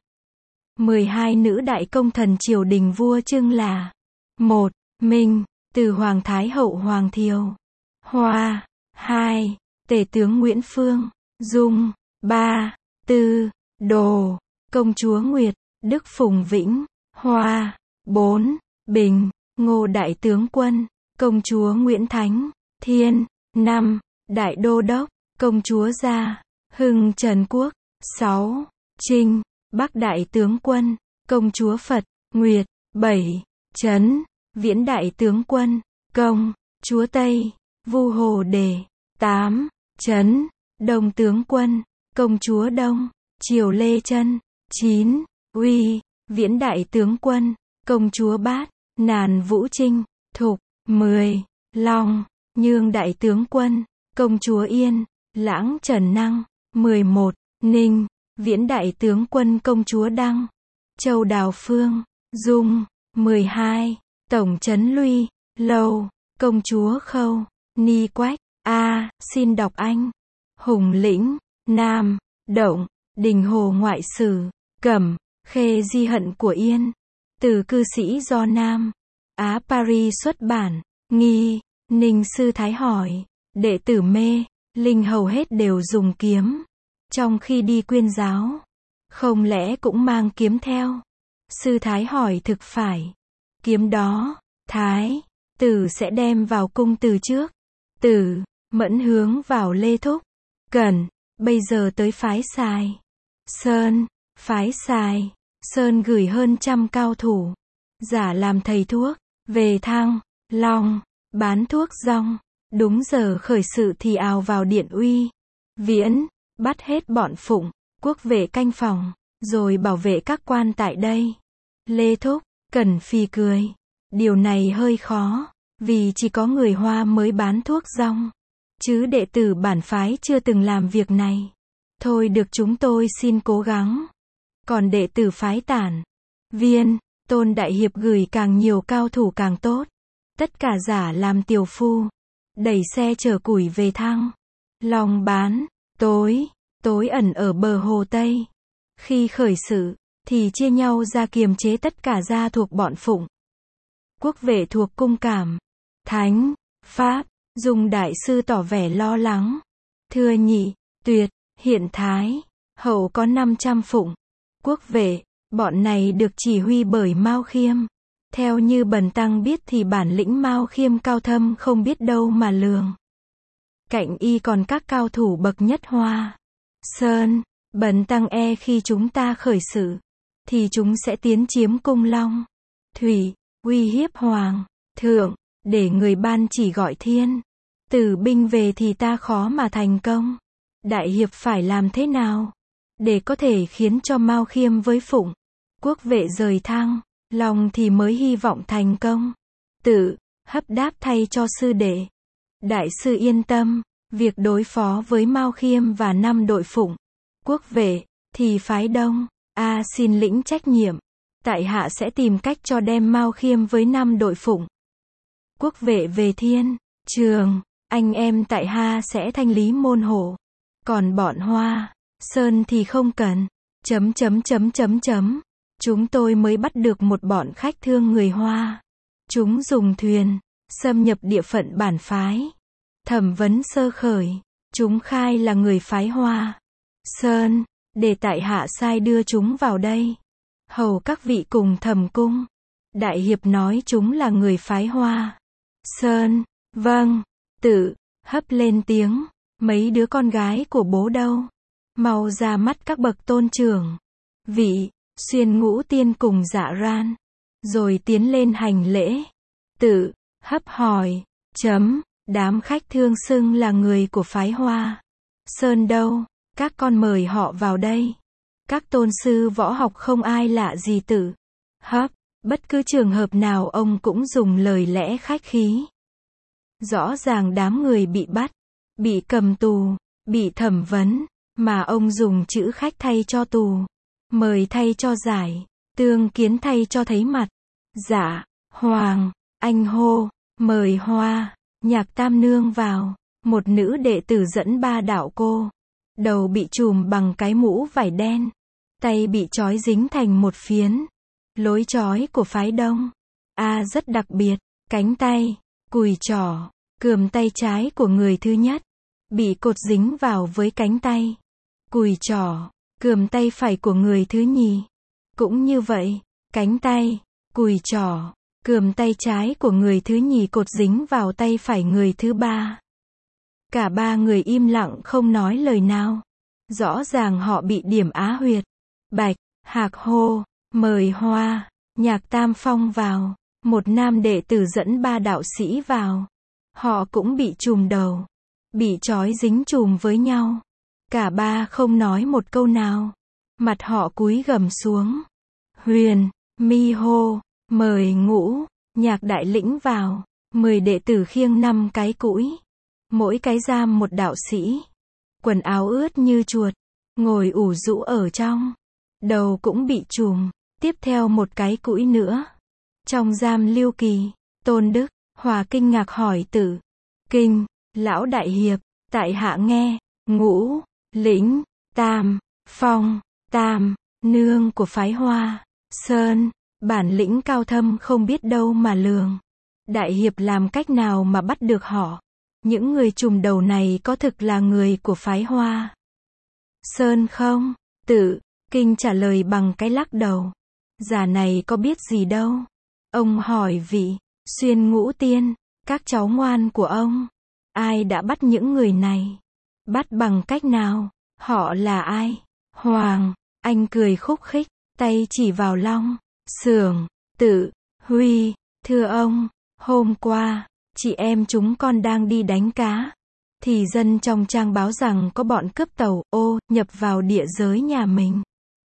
12 nữ đại công thần triều đình vua Trưng là: 1. Minh, từ Hoàng Thái Hậu Hoàng Thiều Hoa. 2. Tể tướng Nguyễn Phương Dung. 3. Tư, Đồ, công chúa Nguyệt, Đức Phùng Vĩnh Hoa. 4. Bình, Ngô đại tướng quân, công chúa Nguyễn Thánh Thiên. 5. Đại đô đốc, công chúa Gia Hưng Trần Quốc. 6. Trinh, Bắc đại tướng quân, công chúa Phật Nguyệt. 7. Trấn, Viễn đại tướng quân, công chúa Tây Vu Hồ Đề. 8. Trấn, Đông tướng quân, công chúa Đông Triều Lê Chân. 9. Uy, Viễn đại tướng quân, công chúa Bát Nàn Vũ Trinh Thục. 10. Long, Nhương đại tướng quân, công chúa Yên Lãng Trần Năng. 11. Ninh, Viễn đại tướng quân, công chúa Đăng Châu Đào Phương Dung. 12. Tổng trấn Luy Lâu, công chúa Khâu Ni Quách. Xin đọc anh. Hùng Lĩnh Nam, Động, Đình Hồ ngoại sử, Cẩm, Khê Di Hận của Yên. Từ cư sĩ do Nam Á Paris xuất bản. Nghi, Ninh Sư Thái hỏi. Đệ tử Mê, Linh hầu hết đều dùng kiếm. Trong khi đi quyên giáo. Không lẽ cũng mang kiếm theo? Sư Thái hỏi thực phải. Kiếm đó, Thái, Tử sẽ đem vào cung từ trước. Tử, Mẫn hướng vào Lê Thúc. Cẩn, bây giờ tới phái Sài. Sơn, phái Sài. Sơn gửi hơn 100 cao thủ. Giả làm thầy thuốc. Về Thăng, Long, bán thuốc rong. Đúng giờ khởi sự thì ào vào Điện Uy. Viễn, bắt hết bọn Phụng, quốc vệ canh phòng, rồi bảo vệ các quan tại đây. Lê Thúc, Cẩn phì cười. Điều này hơi khó, vì chỉ có người Hoa mới bán thuốc rong. Chứ đệ tử bản phái chưa từng làm việc này. Thôi được chúng tôi xin cố gắng. Còn đệ tử phái Tản, Viên, Tôn Đại Hiệp gửi càng nhiều cao thủ càng tốt. Tất cả giả làm tiều phu. Đẩy xe chở củi về Thăng. Long bán, tối ẩn ở bờ Hồ Tây. Khi khởi sự, thì chia nhau ra kiềm chế tất cả gia thuộc bọn Phụng. Quốc vệ thuộc cung Cảm, Thánh, Pháp, Dung đại sư tỏ vẻ lo lắng. Thưa nhị, Tuyệt, hiện Thái, hậu có 500 Phụng. Quốc vệ, bọn này được chỉ huy bởi Mao Khiêm. Theo như bần tăng biết thì bản lĩnh Mao Khiêm cao thâm không biết đâu mà lường. Cạnh y còn các cao thủ bậc nhất Hoa, Sơn, bần tăng khi chúng ta khởi sự, thì chúng sẽ tiến chiếm cung Long, Thủy, uy hiếp Hoàng, Thượng, để người ban chỉ gọi Thiên, Tử binh về thì ta khó mà thành công. Đại hiệp phải làm thế nào, để có thể khiến cho Mao Khiêm với Phụng, quốc vệ rời Thăng, Long thì mới hy vọng thành công. Tự, hấp đáp thay cho sư đệ. Đại sư yên tâm, việc đối phó với Mao Khiêm và 5 đội Phụng, quốc vệ, thì phái Đông, xin lĩnh trách nhiệm. Tại hạ sẽ tìm cách cho đem Mao Khiêm với 5 đội Phụng, quốc vệ về Thiên, Trường, anh em tại hạ sẽ thanh lý môn hộ. Còn bọn Hoa, Sơn thì không cần. Chúng tôi mới bắt được một bọn khách thương người Hoa. Chúng dùng thuyền, xâm nhập địa phận bản phái. Thẩm vấn sơ khởi, chúng khai là người phái Hoa, Sơn, để tại hạ sai đưa chúng vào đây. Hầu các vị cùng thẩm cung. Đại hiệp nói chúng là người phái Hoa, Sơn, vâng, Tự, hấp lên tiếng, mấy đứa con gái của bố đâu? Mau ra mắt các bậc tôn trưởng. Vị, Xuyên Ngũ Tiên cùng Dạ Ran, rồi tiến lên hành lễ. Tự, hấp hỏi, đám khách thương xưng là người của phái Hoa, Sơn đâu? Các con mời họ vào đây. Các tôn sư võ học không ai lạ gì Tự, hấp, bất cứ trường hợp nào ông cũng dùng lời lẽ khách khí. Rõ ràng đám người bị bắt, bị cầm tù, bị thẩm vấn, mà ông dùng chữ khách thay cho tù, mời thay cho giải, tương kiến thay cho thấy mặt. Dạ, Hoàng, anh hô, mời Hoa, Nhạc Tam Nương vào. Một nữ đệ tử dẫn 3 đạo cô. Đầu bị trùm bằng cái mũ vải đen, tay bị trói dính thành một phiến. Lối trói của phái Đông, rất đặc biệt. Cánh tay, cùi trỏ, cườm tay trái của người thứ nhất, bị cột dính vào với cánh tay, cùi trỏ, cườm tay phải của người thứ nhì. Cũng như vậy, cánh tay, cùi trỏ, cườm tay trái của người thứ nhì cột dính vào tay phải người thứ ba. Cả 3 người im lặng không nói lời nào. Rõ ràng họ bị điểm á huyệt. Bạch, Hạc hô, mời Hoa, Nhạc Tam Phong vào. Một nam đệ tử dẫn 3 đạo sĩ vào. Họ cũng bị trùm đầu, bị trói dính trùm với nhau. Cả 3 không nói một câu nào. Mặt họ cúi gằm xuống. Huyền, mi hô, mời Ngũ, Nhạc Đại Lĩnh vào. 10 đệ tử khiêng 5 cái cũi. Mỗi cái giam một đạo sĩ. Quần áo ướt như chuột, ngồi ủ rũ ở trong. Đầu cũng bị trùm. Tiếp theo một cái cũi nữa. Trong giam Lưu Kỳ, Tôn Đức, Hòa kinh ngạc hỏi Tử. Kinh, lão đại hiệp, tại hạ nghe, Ngũ, Lĩnh, Tam, Phong, Tam, nương của phái Hoa Sơn, bản lĩnh cao thâm không biết đâu mà lường. Đại hiệp làm cách nào mà bắt được họ? Những người trùm đầu này có thực là người của phái Hoa Sơn không? Tự Kinh trả lời bằng cái lắc đầu. Già này có biết gì đâu. Ông hỏi vị Xuyên Ngũ Tiên, các cháu ngoan của ông, ai đã bắt những người này? Bắt bằng cách nào? Họ là ai? Hoàng, anh cười khúc khích, tay chỉ vào Long Xưởng. Tự Huy, thưa ông, hôm qua, chị em chúng con đang đi đánh cá, thì dân trong trang báo rằng có bọn cướp tàu nhập vào địa giới nhà mình.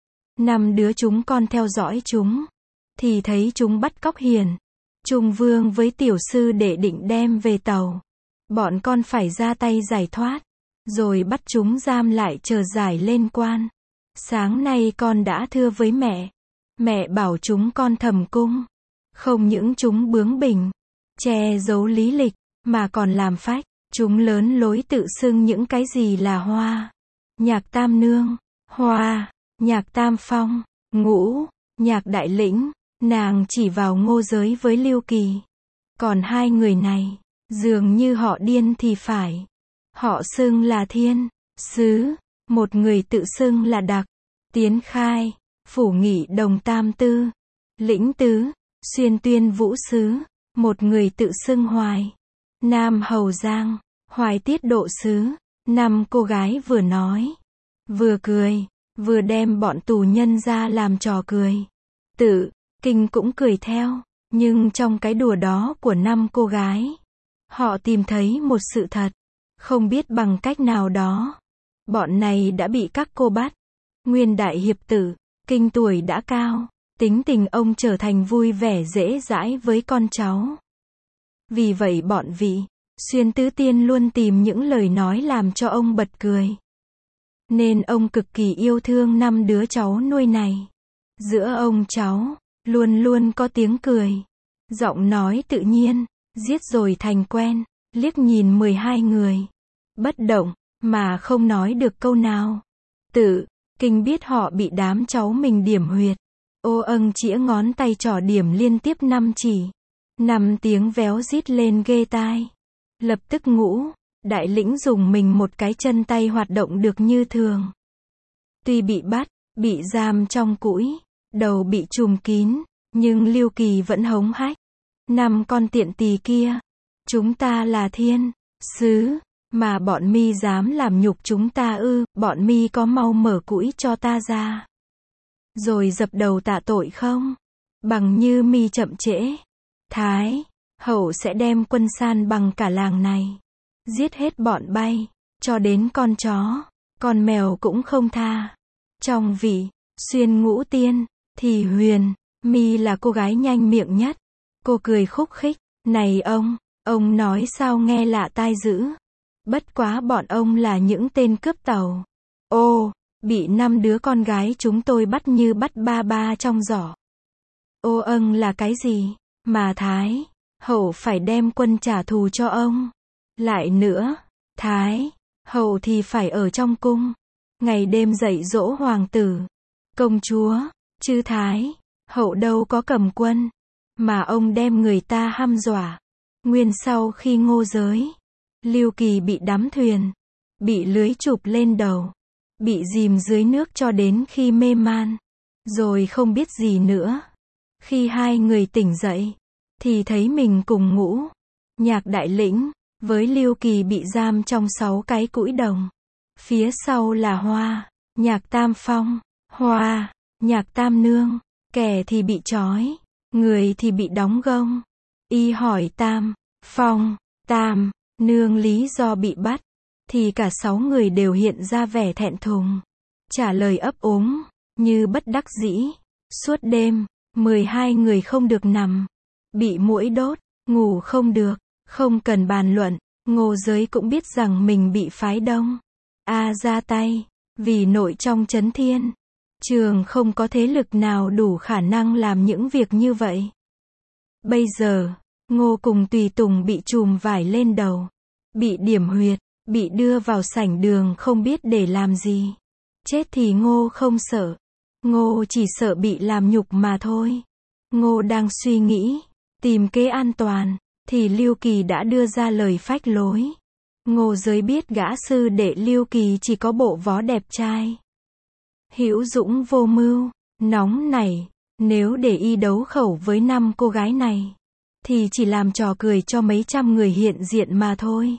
5 đứa chúng con theo dõi chúng, thì thấy chúng bắt cóc Hiền Trung Vương với tiểu sư để định đem về tàu. Bọn con phải ra tay giải thoát, rồi bắt chúng giam lại chờ giải lên quan. Sáng nay con đã thưa với mẹ. Mẹ bảo chúng con thầm cung. Không những chúng bướng bỉnh, che giấu lý lịch, mà còn làm phách. Chúng lớn lối tự xưng những cái gì là Hoa Nhạc Tam Nương, Hoa Nhạc Tam Phong, Ngũ Nhạc Đại Lĩnh. Nàng chỉ vào Ngô Giới với Lưu Kỳ. Còn hai người này, dường như họ điên thì phải. Họ xưng là Thiên Sứ, một người tự xưng là Đặc Tiến Khai, Phủ Nghị Đồng Tam Tư, Lĩnh Tứ, Xuyên Tuyên Vũ Sứ, một người tự xưng Hoài Nam Hầu Giang, Hoài Tiết Độ Sứ. 5 cô gái vừa nói, vừa cười, vừa đem bọn tù nhân ra làm trò cười. Tự Kinh cũng cười theo, nhưng trong cái đùa đó của 5 cô gái, họ tìm thấy một sự thật, không biết bằng cách nào đó. Bọn này đã bị các cô bắt. Nguyên đại hiệp Tự Kinh tuổi đã cao, tính tình ông trở thành vui vẻ dễ dãi với con cháu. Vì vậy bọn vị Xuyên Tứ Tiên luôn tìm những lời nói làm cho ông bật cười. Nên ông cực kỳ yêu thương 5 đứa cháu nuôi này. Giữa ông cháu luôn luôn có tiếng cười, giọng nói tự nhiên, giết rồi thành quen, liếc nhìn 12 người, bất động, mà không nói được câu nào. Tự Kinh biết họ bị đám cháu mình điểm huyệt. Chĩa ngón tay trỏ điểm liên tiếp 5 chỉ. 5 tiếng véo rít lên ghê tai. Lập tức Ngũ Đại Lĩnh dùng mình một cái, chân tay hoạt động được như thường. Tuy bị bắt, bị giam trong cũi, đầu bị trùm kín, nhưng Lưu Kỳ vẫn hống hách. 5 con tiện tỳ kia, chúng ta là Thiên Sứ, mà bọn mi dám làm nhục chúng ta ư? Bọn mi có mau mở cũi cho ta ra, rồi dập đầu tạ tội không? Bằng như mi chậm trễ, Thái Hậu sẽ đem quân san bằng cả làng này, giết hết bọn bay, cho đến con chó, con mèo cũng không tha. Trong vị Xuyên Ngũ Tiên, thì Huyền Mi là cô gái nhanh miệng nhất. Cô cười khúc khích, này ông nói sao nghe lạ tai dữ. Bất quá bọn ông là những tên cướp tàu. Bị 5 đứa con gái chúng tôi bắt như bắt ba ba trong giỏ. Là cái gì, mà Thái Hậu phải đem quân trả thù cho ông. Lại nữa, Thái Hậu thì phải ở trong cung, ngày đêm dạy dỗ hoàng tử, công chúa, chứ Thái Hậu đâu có cầm quân, mà ông đem người ta hăm dọa. Nguyên sau khi Ngô Giới, Lưu Kỳ bị đắm thuyền, bị lưới chụp lên đầu, bị dìm dưới nước cho đến khi mê man, rồi không biết gì nữa. Khi hai người tỉnh dậy, thì thấy mình cùng Ngũ Nhạc Đại Lĩnh với Lưu Kỳ bị giam trong 6 cái cũi đồng. Phía sau là Hoa Nhạc Tam Phong, Hoa Nhạc Tam Nương, kẻ thì bị trói, người thì bị đóng gông. Y hỏi Tam Phong, Tam Nương lý do bị bắt, thì cả 6 người đều hiện ra vẻ thẹn thùng, trả lời ấp úng, như bất đắc dĩ. Suốt đêm, 12 người không được nằm, bị muỗi đốt, ngủ không được. Không cần bàn luận, Ngô Giới cũng biết rằng mình bị phái Đông ra tay, vì nội trong Trấn Thiên Trường không có thế lực nào đủ khả năng làm những việc như vậy. Bây giờ, Ngô cùng tùy tùng bị trùm vải lên đầu, bị điểm huyệt, bị đưa vào sảnh đường không biết để làm gì. Chết thì Ngô không sợ, Ngô chỉ sợ bị làm nhục mà thôi. Ngô đang suy nghĩ, tìm kế an toàn, thì Lưu Kỳ đã đưa ra lời phách lối. Ngô Giới biết gã sư đệ Lưu Kỳ chỉ có bộ vó đẹp trai, hữu dũng vô mưu, nóng nảy, nếu để y đấu khẩu với 5 cô gái này, thì chỉ làm trò cười cho mấy trăm người hiện diện mà thôi.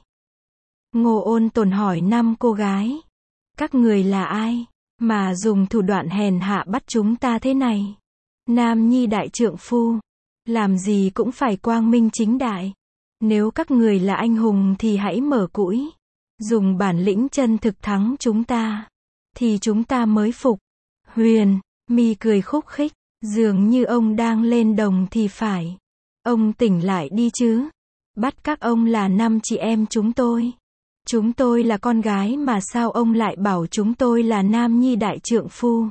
Ngô ôn tồn hỏi 5 cô gái, các người là ai, mà dùng thủ đoạn hèn hạ bắt chúng ta thế này? Nam nhi đại trượng phu, làm gì cũng phải quang minh chính đại. Nếu các người là anh hùng thì hãy mở cũi, dùng bản lĩnh chân thực thắng chúng ta, thì chúng ta mới phục. Huyền, mi cười khúc khích, dường như ông đang lên đồng thì phải. Ông tỉnh lại đi chứ. Bắt các ông là 5 chị em chúng tôi. Chúng tôi là con gái mà sao ông lại bảo chúng tôi là nam nhi đại trượng phu?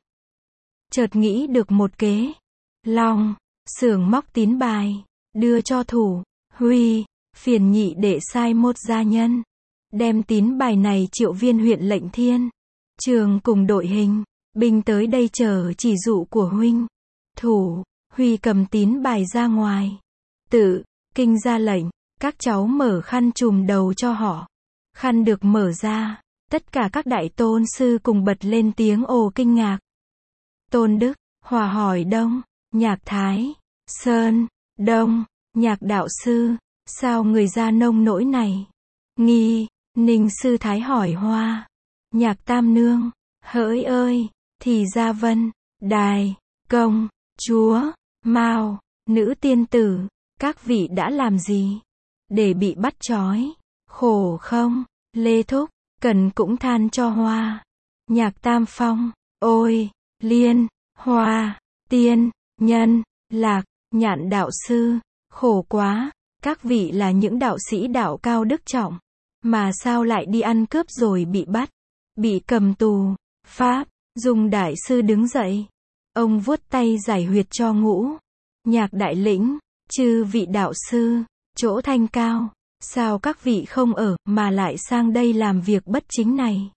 Chợt nghĩ được một kế. Long, xưởng móc tín bài, đưa cho Thủ Huy, phiền nhị để sai một gia nhân, đem tín bài này triệu viên huyện Lệnh Thiên, Trường cùng đội hình, binh tới đây chờ chỉ dụ của huynh. Thủ Huy cầm tín bài ra ngoài, tự kinh ra lệnh, các cháu mở khăn trùm đầu cho họ. Khăn được mở ra, tất cả các đại tôn sư cùng bật lên tiếng ồ kinh ngạc. Tôn Đức, Hòa hỏi Đông, Nhạc Thái, Sơn, Đông, Nhạc đạo sư, sao người ra nông nỗi này? Nghi, Ninh sư Thái hỏi Hoa, Nhạc Tam nương, hỡi ơi, thì ra Vân, Đài, Công, Chúa, Mao, nữ tiên tử, các vị đã làm gì để bị bắt trói? Khổ không? Lê Thúc, Cần cũng than cho Hoa. Nhạc Tam Phong, ôi, Liên, Hoa, Tiên, Nhân, Lạc, Nhạn đạo sư, khổ quá, các vị là những đạo sĩ đạo cao đức trọng, mà sao lại đi ăn cướp rồi bị bắt, bị cầm tù? Pháp, Dung đại sư đứng dậy, ông vuốt tay giải huyệt cho Ngũ. Nhạc đại lĩnh, chư vị đạo sư, chỗ thanh cao, sao các vị không ở, mà lại sang đây làm việc bất chính này?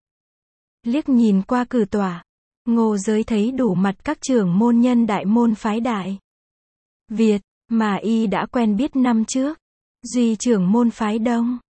Liếc nhìn qua cử tỏa, Ngô Giới thấy đủ mặt các trưởng môn nhân đại môn phái Đại Việt, mà y đã quen biết năm trước. Duy trưởng môn phái Đông,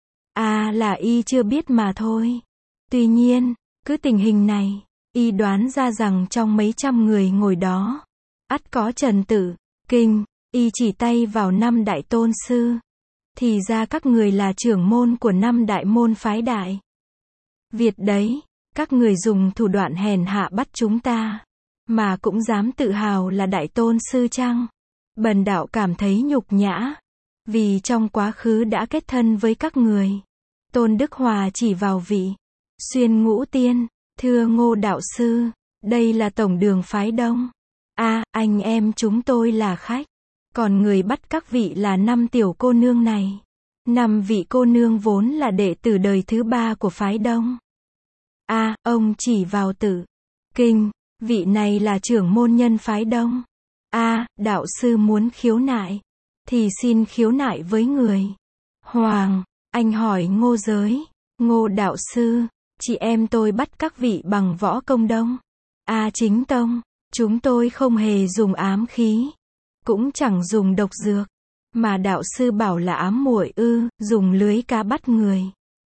là y chưa biết mà thôi. Tuy nhiên, cứ tình hình này, y đoán ra rằng trong mấy trăm người ngồi đó, ắt có Trần Tử, Kinh, y chỉ tay vào 5 đại tôn sư. Thì ra các người là trưởng môn của 5 đại môn phái Đại Việt đấy, các người dùng thủ đoạn hèn hạ bắt chúng ta, mà cũng dám tự hào là đại tôn sư chăng? Bần đạo cảm thấy nhục nhã, vì trong quá khứ đã kết thân với các người. Tôn Đức Hòa chỉ vào vị Xuyên Ngũ Tiên, thưa Ngô đạo sư, đây là tổng đường phái Đông. Anh em chúng tôi là khách, còn người bắt các vị là 5 tiểu cô nương này. 5 vị cô nương vốn là đệ tử đời thứ 3 của phái Đông. Ông chỉ vào Tử Kinh, vị này là trưởng môn nhân phái Đông. Đạo sư muốn khiếu nại, thì xin khiếu nại với người. Hoàng, anh hỏi Ngô Giới, Ngô đạo sư, chị em tôi bắt các vị bằng võ công Đông. Chính tông, chúng tôi không hề dùng ám khí, cũng chẳng dùng độc dược, mà đạo sư bảo là ám muội ư, dùng lưới cá bắt người,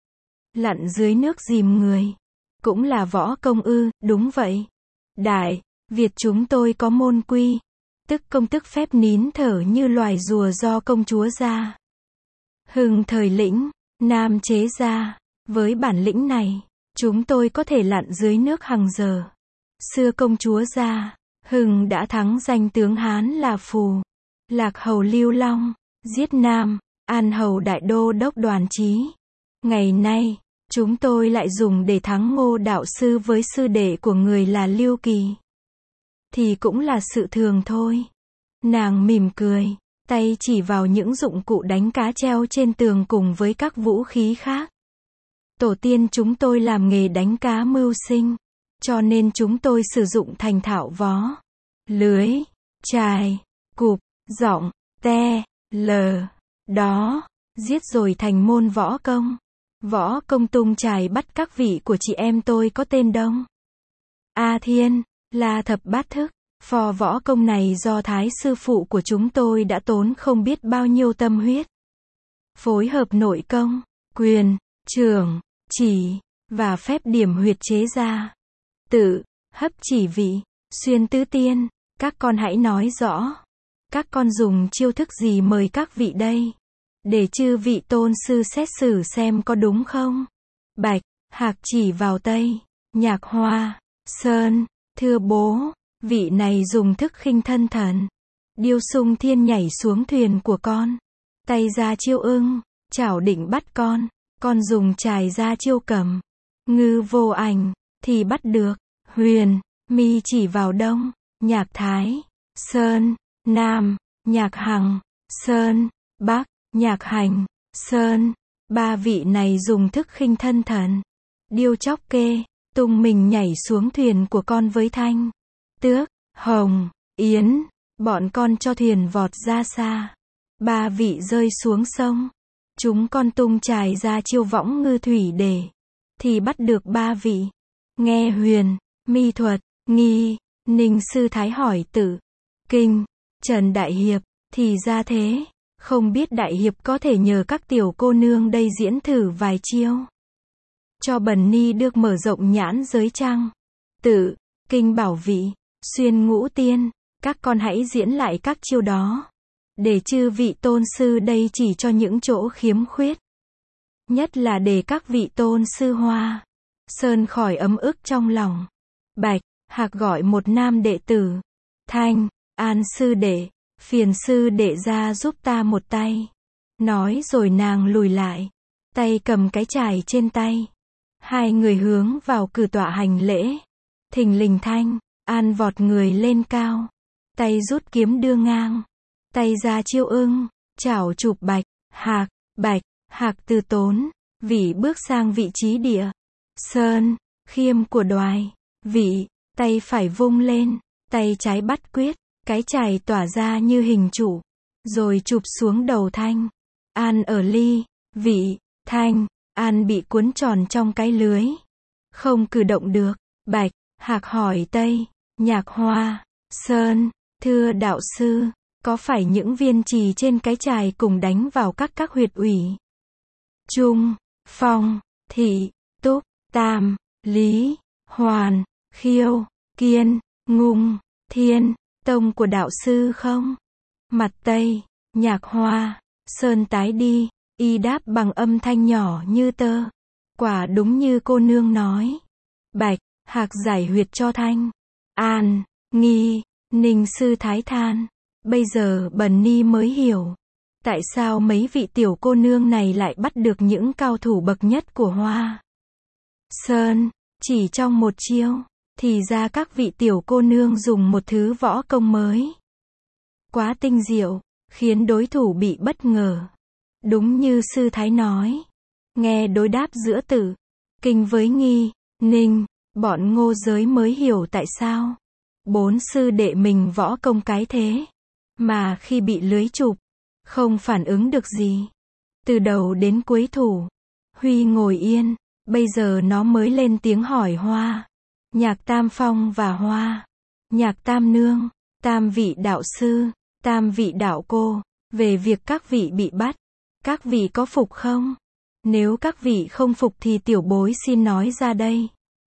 lặn dưới nước dìm người, cũng là võ công ư? Đúng vậy. Đại Việt chúng tôi có môn quy, tức công tức phép nín thở như loài rùa do công chúa Gia Hưng thời lĩnh Nam chế ra. Với bản lĩnh này, chúng tôi có thể lặn dưới nước hàng giờ. Xưa công chúa Gia Hưng đã thắng danh tướng Hán là Phù Lạc hầu Lưu Long, giết Nam An hầu đại đô đốc Đoàn Chí. Ngày nay, chúng tôi lại dùng để thắng Ngô đạo sư với sư đệ của người là Lưu Kỳ, thì cũng là sự thường thôi. Nàng mỉm cười, tay chỉ vào những dụng cụ đánh cá treo trên tường cùng với các vũ khí khác. Tổ tiên chúng tôi làm nghề đánh cá mưu sinh, cho nên chúng tôi sử dụng thành thạo vó, lưới, chài, cụp, giọng, te, lờ. Đó, giết rồi thành môn võ công. Võ công tung chài bắt các vị của chị em tôi có tên Đông, A Thiên, La thập bát thức, phò võ công này do Thái sư phụ của chúng tôi đã tốn không biết bao nhiêu tâm huyết. Phối hợp nội công, quyền, trường, chỉ, và phép điểm huyệt chế ra. Tự, hấp chỉ vị, xuyên tứ tiên, các con hãy nói rõ. Các con dùng chiêu thức gì mời các vị đây? Để chư vị tôn sư xét xử xem có đúng không? Bạch, Hạc chỉ vào Tây, Nhạc Hoa, Sơn, thưa bố, vị này dùng thức khinh thân thần. Điêu Sung Thiên nhảy xuống thuyền của con. Tay ra chiêu ưng, chảo định bắt con dùng chài ra chiêu cầm. Ngư vô ảnh, thì bắt được. Huyền, mi chỉ vào Đông, Nhạc Thái, Sơn, Nam, Nhạc Hằng, Sơn, Bắc, Nhạc Hành, Sơn. Ba vị này dùng thức khinh thân thần. Điêu Chóc Kê, tung mình nhảy xuống thuyền của con với Thanh, Tước, Hồng, Yến. Bọn con cho thuyền vọt ra xa. Ba vị rơi xuống sông. Chúng con tung chài ra chiêu võng ngư thủy để thì bắt được ba vị. Nghe Huyền, mi thuật, nghi, Ninh sư thái hỏi Tử, Kinh, Trần Đại Hiệp, thì ra thế, không biết Đại Hiệp có thể nhờ các tiểu cô nương đây diễn thử vài chiêu. Cho bần ni được mở rộng nhãn giới chăng? Tử, Kinh bảo vị, xuyên ngũ tiên, các con hãy diễn lại các chiêu đó. Để chư vị tôn sư đây chỉ cho những chỗ khiếm khuyết. Nhất là để các vị tôn sư Hoa Sơn khỏi ấm ức trong lòng. Bạch, Hạc gọi một nam đệ tử. Thanh, An sư đệ, phiền sư đệ ra giúp ta một tay. Nói rồi nàng lùi lại. Tay cầm cái chải trên tay. Hai người hướng vào cử tọa hành lễ. Thình lình Thanh, An vọt người lên cao. Tay rút kiếm đưa ngang. Tay ra chiêu ưng, chảo chụp Bạch, Hạc từ tốn. Vị bước sang vị trí địa. Sơn, khiêm của đoài. Vị, tay phải vung lên. Tay trái bắt quyết. Cái chải tỏa ra như hình trụ. Rồi chụp xuống đầu Thanh. An ở ly. Vị, Thanh, An bị cuốn tròn trong cái lưới. Không cử động được. Bạch, Hạc hỏi Tây, Nhạc Hoa, Sơn, thưa đạo sư, có phải những viên chì trên cái chài cùng đánh vào các huyệt ủy? Trung, Phong, Thị, Túc, Tam, Lý, Hoàn, Khiêu, Kiên, Ngung, Thiên, tông của đạo sư không? Mặt Tây, Nhạc Hoa, Sơn tái đi, y đáp bằng âm thanh nhỏ như tơ. Quả đúng như cô nương nói. Bạch, Hạc giải huyệt cho Thanh, An, nghi, Ninh sư thái than. Bây giờ bần ni mới hiểu. Tại sao mấy vị tiểu cô nương này lại bắt được những cao thủ bậc nhất của Hoa Sơn, chỉ trong một chiêu. Thì ra các vị tiểu cô nương dùng một thứ võ công mới. Quá tinh diệu, khiến đối thủ bị bất ngờ. Đúng như sư thái nói. Nghe đối đáp giữa Tử, Kinh với Nghi, Ninh, bọn Ngô giới mới hiểu tại sao bốn sư đệ mình võ công cái thế, mà khi bị lưới chụp, không phản ứng được gì. Từ đầu đến cuối thủ, Huy ngồi yên, bây giờ nó mới lên tiếng hỏi Hoa Nhạc Tam Phong và Hoa Nhạc Tam Nương, tam vị đạo sư, tam vị đạo cô, về việc các vị bị bắt. Các vị có phục không? Nếu các vị không phục thì tiểu bối xin nói ra đây.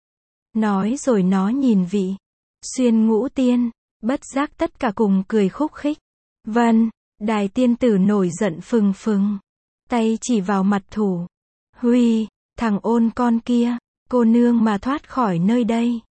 Nói rồi nó nhìn vị xuyên ngũ tiên, bất giác tất cả cùng cười khúc khích. Vâng, Đài tiên tử nổi giận phừng phừng. Tay chỉ vào mặt thủ. Huy, thằng ôn con kia, cô nương mà thoát khỏi nơi đây.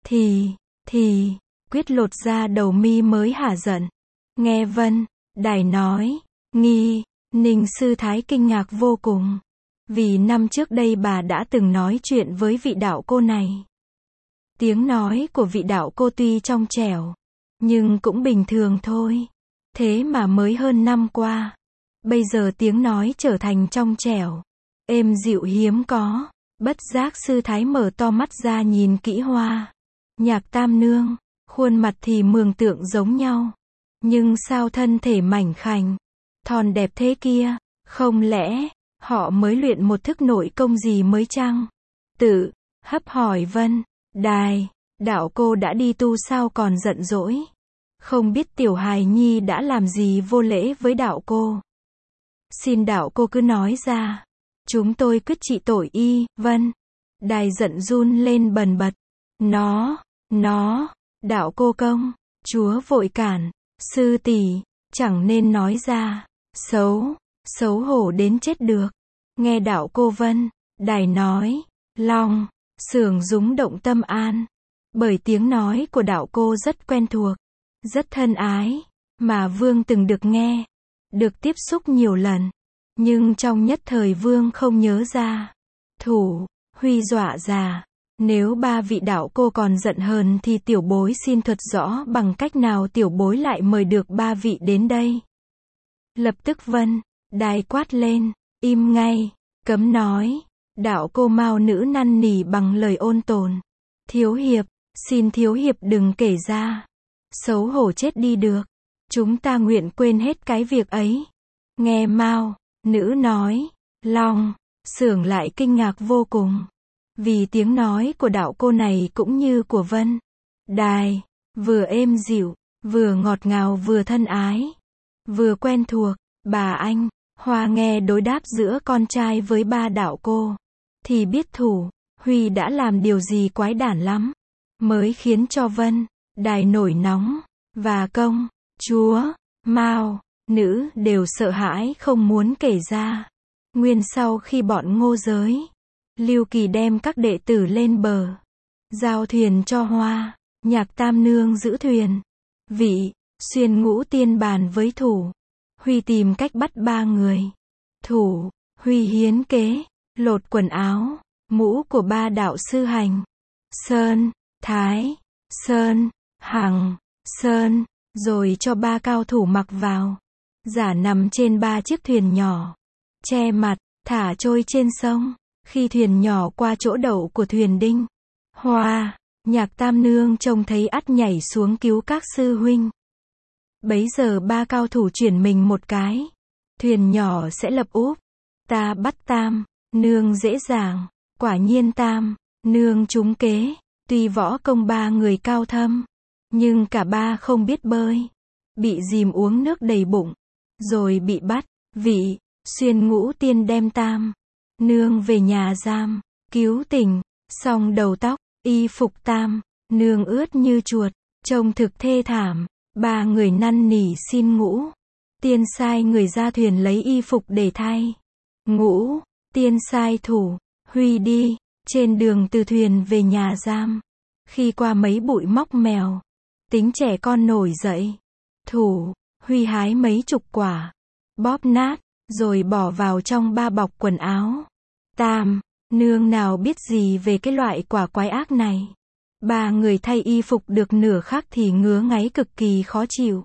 Thì, quyết lột ra đầu mi mới hả giận. Nghe Vân, Đài nói, Nghi, Ninh sư thái kinh ngạc vô cùng. Vì năm trước đây bà đã từng nói chuyện với vị đạo cô này. Tiếng nói của vị đạo cô tuy trong trẻo, nhưng cũng bình thường thôi. Thế mà mới hơn năm qua, bây giờ tiếng nói trở thành trong trẻo, êm dịu hiếm có. Bất giác sư thái mở to mắt ra nhìn kỹ Hoa Nhạc Tam Nương, khuôn mặt thì mường tượng giống nhau. Nhưng sao thân thể mảnh khảnh, thon đẹp thế kia, không lẽ họ mới luyện một thức nội công gì mới chăng? Tự hấp hỏi Vân, Đạo cô đã đi tu sao còn giận dỗi. Không biết tiểu hài nhi đã làm gì vô lễ với đạo cô. Xin đạo cô cứ nói ra. Chúng tôi quyết trị tội y, vâng. Đài giận run lên bần bật. Nó, đạo cô công, chúa vội cản, sư tỷ, chẳng nên nói ra, xấu hổ đến chết được. Nghe đạo cô vân, đài nói, lòng, xưởng rúng động tâm an. Bởi tiếng nói của đạo cô rất quen thuộc, rất thân ái, mà Vương từng được nghe, được tiếp xúc nhiều lần. Nhưng trong nhất thời Vương không nhớ ra. Thủ, Huy dọa già. Nếu ba vị đạo cô còn giận hờn thì tiểu bối xin thuật rõ bằng cách nào tiểu bối lại mời được ba vị đến đây. Lập tức vân, đài quát lên, im ngay, cấm nói. Đạo cô mau nữ năn nỉ bằng lời ôn tồn. Thiếu hiệp, xin thiếu hiệp đừng kể ra. Xấu hổ chết đi được. Chúng ta nguyện quên hết cái việc ấy. Nghe mau, nữ nói, lòng, xưởng lại kinh ngạc vô cùng. Vì tiếng nói của đạo cô này cũng như của vân, đài, vừa êm dịu, vừa ngọt ngào vừa thân ái, vừa quen thuộc. Bà anh, Hoa nghe đối đáp giữa con trai với ba đạo cô, thì biết Thủ, Huy đã làm điều gì quái đản lắm, mới khiến cho vân, đài nổi nóng, và công, chúa, Mao, nữ đều sợ hãi không muốn kể ra. Nguyên sau khi bọn Ngô Giới, Lưu Kỳ đem các đệ tử lên bờ, giao thuyền cho Hoa, Nhạc Tam Nương giữ thuyền. Vị, Xuyên Ngũ Tiên bàn với Thủ, Huy tìm cách bắt ba người. Thủ, Huy hiến kế, lột quần áo, mũ của ba đạo sư hành. Sơn, Thái, Sơn, Hằng, Sơn, rồi cho ba cao thủ mặc vào. Giả nằm trên ba chiếc thuyền nhỏ, che mặt, thả trôi trên sông. Khi thuyền nhỏ qua chỗ đậu của thuyền đinh, Hoa, Nhạc Tam Nương trông thấy ắt nhảy xuống cứu các sư huynh. Bấy giờ ba cao thủ chuyển mình một cái, thuyền nhỏ sẽ lập úp. Ta bắt Tam Nương dễ dàng, quả nhiên Tam Nương trúng kế. Tuy võ công ba người cao thâm, nhưng cả ba không biết bơi, bị dìm uống nước đầy bụng, rồi bị bắt. Vị, Xuyên Ngũ Tiên đem Tam Nương về nhà giam, cứu tình, xong đầu tóc, y phục Tam Nương ướt như chuột, trông thực thê thảm. Ba người năn nỉ xin Ngũ Tiên sai người ra thuyền lấy y phục để thay. Ngũ Tiên sai Thủ, Huy đi, trên đường từ thuyền về nhà giam. Khi qua mấy bụi móc mèo, tính trẻ con nổi dậy. Thủ, Huy hái mấy chục quả, bóp nát, rồi bỏ vào trong ba bọc quần áo. Tam Nương nào biết gì về cái loại quả quái ác này. Ba người thay y phục được nửa khắc thì ngứa ngáy cực kỳ khó chịu.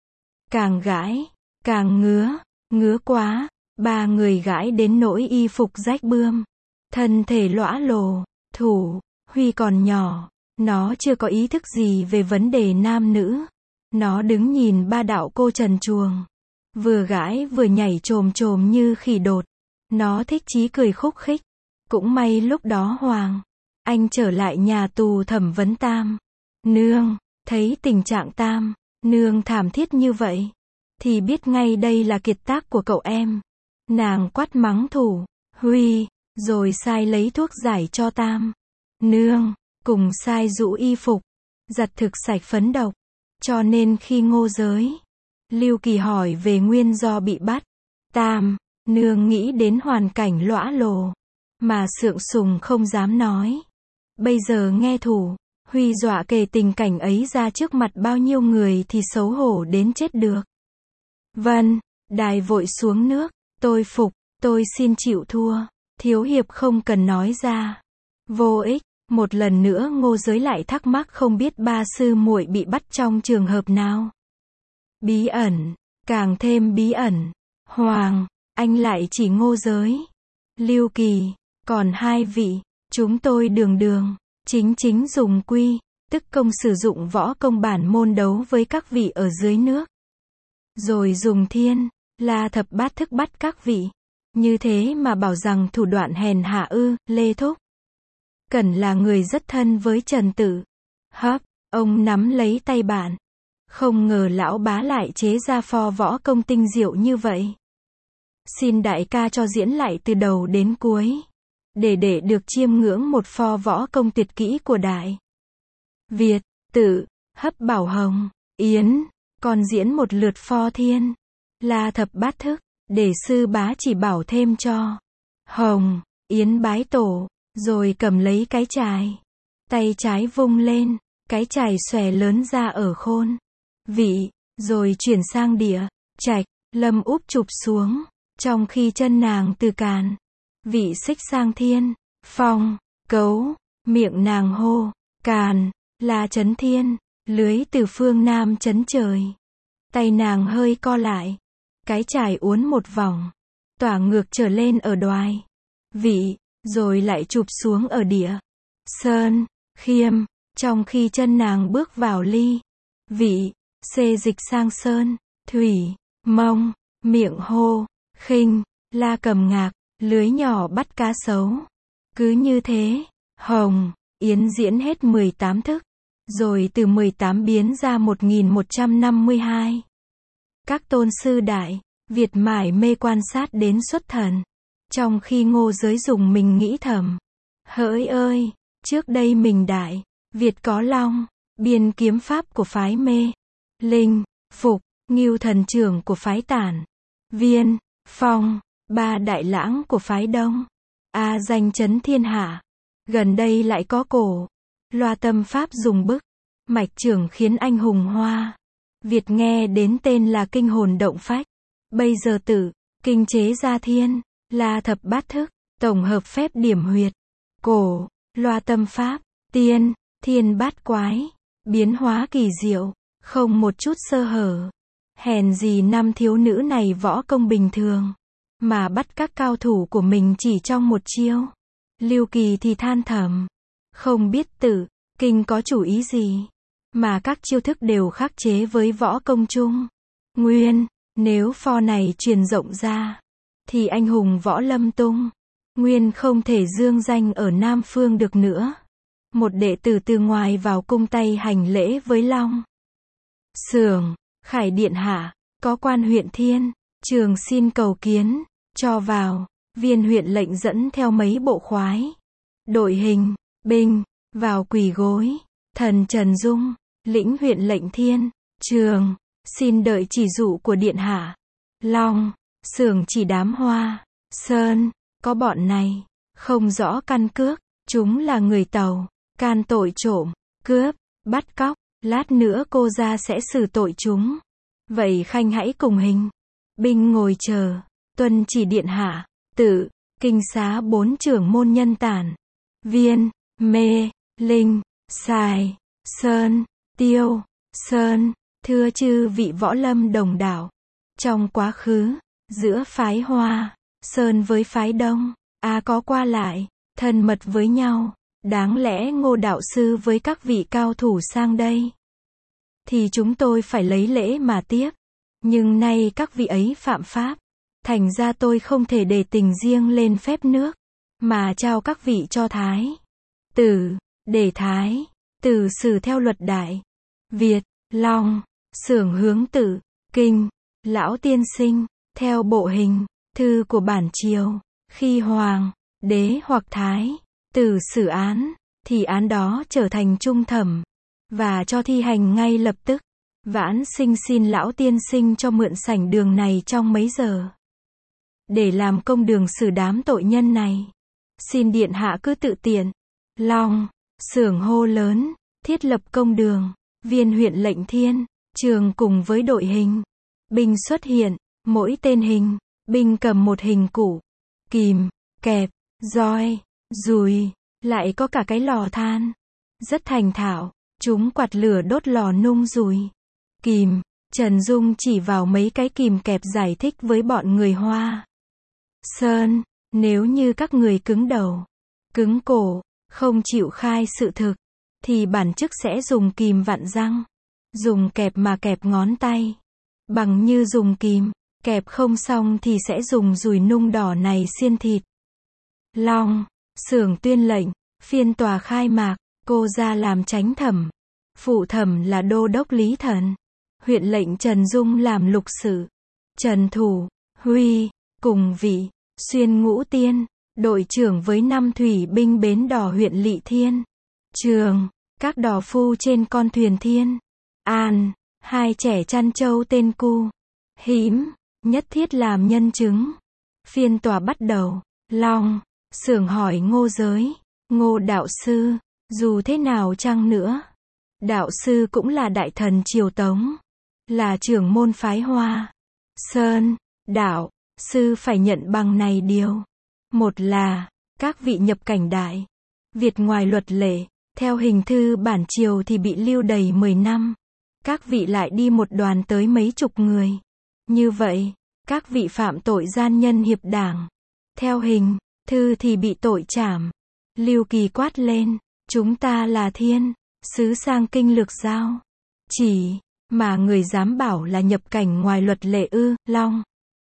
Càng gãi, càng ngứa quá. Ba người gãi đến nỗi y phục rách bươm, thân thể lõa lồ. Thủ, Huy còn nhỏ, nó chưa có ý thức gì về vấn đề nam nữ. Nó đứng nhìn ba đạo cô trần truồng, vừa gãi vừa nhảy chồm chồm như khỉ đột. Nó thích chí cười khúc khích. Cũng may lúc đó Hoàng Anh trở lại nhà tù thẩm vấn Tam Nương, thấy tình trạng Tam Nương thảm thiết như vậy, thì biết ngay đây là kiệt tác của cậu em. Nàng quát mắng Thủ, Huy, rồi sai lấy thuốc giải cho Tam Nương, cùng sai rũ y phục, giặt thực sạch phấn độc. Cho nên khi Ngô Giới, Lưu Kỳ hỏi về nguyên do bị bắt, Tam Nương nghĩ đến hoàn cảnh lõa lồ, mà sượng sùng không dám nói. Bây giờ nghe Thủ, Huy dọa kể tình cảnh ấy ra trước mặt bao nhiêu người thì xấu hổ đến chết được. Vân, đài vội xuống nước, tôi phục, tôi xin chịu thua, thiếu hiệp không cần nói ra. Vô ích. Một lần nữa Ngô Giới lại thắc mắc không biết ba sư muội bị bắt trong trường hợp nào. Bí ẩn, càng thêm bí ẩn. Hoàng Anh lại chỉ Ngô Giới, Lưu Kỳ, còn hai vị, chúng tôi đường chính dùng quy, tức công sử dụng võ công bản môn đấu với các vị ở dưới nước. Rồi dùng thiên, la thập bát thức bắt các vị. Như thế mà bảo rằng thủ đoạn hèn hạ ư, Lê Thúc Cẩn là người rất thân với Trần Tử. Hấp, ông nắm lấy tay bạn. Không ngờ lão bá lại chế ra pho võ công tinh diệu như vậy. Xin đại ca cho diễn lại từ đầu đến cuối. Để được chiêm ngưỡng một pho võ công tuyệt kỹ của Đại Việt, Tự, Hấp bảo Hồng, Yến, con diễn một lượt pho thiên, La thập bát thức, để sư bá chỉ bảo thêm cho. Hồng, Yến bái tổ, rồi cầm lấy cái chài. Tay trái vung lên, cái chài xòe lớn ra ở khôn. Vị, rồi chuyển sang địa, trạch, lâm úp chụp xuống, trong khi chân nàng từ càn. Vị xích sang thiên, phong, cấu, miệng nàng hô, càn, là chấn thiên, lưới từ phương nam chấn trời. Tay nàng hơi co lại, cái chài uốn một vòng, tỏa ngược trở lên ở đoài. Vị, rồi lại chụp xuống ở địa, sơn, khiêm, trong khi chân nàng bước vào ly. Vị, xê dịch sang sơn, thủy, mông, miệng hô, khinh, la cầm ngạc, lưới nhỏ bắt cá sấu. Cứ như thế, Hồng, Yến diễn hết 18 thức, rồi từ 18 biến ra 1152. Các tôn sư Đại Việt mải mê quan sát đến xuất thần, trong khi Ngô Giới dùng mình nghĩ thầm. Hỡi ơi, trước đây mình Đại Việt có Long, biên kiếm pháp của phái Mê, Linh, Phục, Ngưu thần trưởng của phái Tản, Viên, Phong, ba đại lãng của phái Đông, A danh chấn thiên hạ. Gần đây lại có Cổ Loa tâm pháp dùng bức mạch trưởng khiến anh hùng hoa Việt nghe đến tên là kinh hồn động phách. Bây giờ Tử kinh chế ra thiên La thập bát thức, tổng hợp phép điểm huyệt, Cổ Loa tâm pháp, tiên thiên bát quái, biến hóa kỳ diệu, không một chút sơ hở. Hèn gì năm thiếu nữ này võ công bình thường, mà bắt các cao thủ của mình chỉ trong một chiêu. Lưu Kỳ thì than thầm, không biết Tử kinh có chủ ý gì, mà các chiêu thức đều khắc chế với võ công chung. Nguyên, nếu pho này truyền rộng ra, thì anh hùng võ lâm tung, Nguyên không thể dương danh ở Nam Phương được nữa. Một đệ tử từ ngoài vào cung tay hành lễ với Long Xưởng, Khải điện hạ, có quan huyện Thiên Trường xin cầu kiến, cho vào. Viên huyện lệnh dẫn theo mấy bộ khoái, đội hình, binh, vào quỳ gối. Thần Trần Dung, lĩnh huyện lệnh Thiên Trường, xin đợi chỉ dụ của điện hạ. Long Xưởng chỉ đám Hoa Sơn, có bọn này, không rõ căn cước, chúng là người Tàu, can tội trộm, cướp, bắt cóc, lát nữa cô ra sẽ xử tội chúng. Vậy khanh hãy cùng hình, binh ngồi chờ, tuân chỉ điện hạ. Tự kinh xá 4 trưởng môn nhân Tản, Viên, Mê, Linh, Sài, Sơn, Tiêu, Sơn, thưa chư vị võ lâm đồng đảo. Trong quá khứ, giữa phái Hoa Sơn với phái Đông, có qua lại, thân mật với nhau. Đáng lẽ Ngô đạo sư với các vị cao thủ sang đây, thì chúng tôi phải lấy lễ mà tiếp. Nhưng nay các vị ấy phạm pháp, thành ra tôi không thể để tình riêng lên phép nước, mà trao các vị cho Thái Tử, để Thái Tử xử theo luật Đại Việt. Long Xưởng hướng Tử kinh, lão tiên sinh, theo bộ hình thư của bản triều, khi Hoàng đế hoặc Thái Tử xử án, thì án đó trở thành trung thẩm, và cho thi hành ngay lập tức. Vãn sinh xin lão tiên sinh cho mượn sảnh đường này trong mấy giờ, để làm công đường xử đám tội nhân này. Xin điện hạ cứ tự tiện. Long Xưởng hô lớn, thiết lập công đường. Viên huyện lệnh Thiên Trường cùng với đội hình, binh xuất hiện, mỗi tên hình, binh cầm một hình cụ, kìm, kẹp, roi, dùi, lại có cả cái lò than. Rất thành thạo, chúng quạt lửa đốt lò nung dùi, kìm. Trần Dung chỉ vào mấy cái kìm kẹp giải thích với bọn người Hoa Sơn, nếu như các người cứng đầu, cứng cổ, không chịu khai sự thực, thì bản chức sẽ dùng kìm vặn răng, dùng kẹp mà kẹp ngón tay. Bằng như dùng kìm, kẹp không xong thì sẽ dùng dùi nung đỏ này xiên thịt. Long Xưởng tuyên lệnh, phiên tòa khai mạc, cô ra làm chánh thẩm. Phụ thẩm là đô đốc Lý Thần. Huyện lệnh Trần Dung làm lục sự. Trần Thủ, Huy, cùng vị, xuyên ngũ tiên, đội trưởng với 5 thủy binh bến đò huyện Lỵ Thiên. Trường, các đò phu trên con thuyền Thiên. An, 2 trẻ chăn trâu tên Cu. Hím, nhất thiết làm nhân chứng. Phiên tòa bắt đầu. Long, Xưởng hỏi Ngô Giới. Ngô đạo sư, dù thế nào chăng nữa, đạo sư cũng là đại thần triều Tống, là trưởng môn phái Hoa Sơn. Đạo sư phải nhận bằng này điều. Một là, các vị nhập cảnh Đại Việt ngoài luật lệ, theo hình thư bản triều thì bị lưu đày 10 năm. Các vị lại đi một đoàn tới mấy chục người. Như vậy, các vị phạm tội gian nhân hiệp đảng. Theo hình thư thì bị tội trảm. Lưu Kỳ quát lên, chúng ta là thiên sứ sang kinh lược giao. Chỉ mà người dám bảo là nhập cảnh ngoài luật lệ ư? Long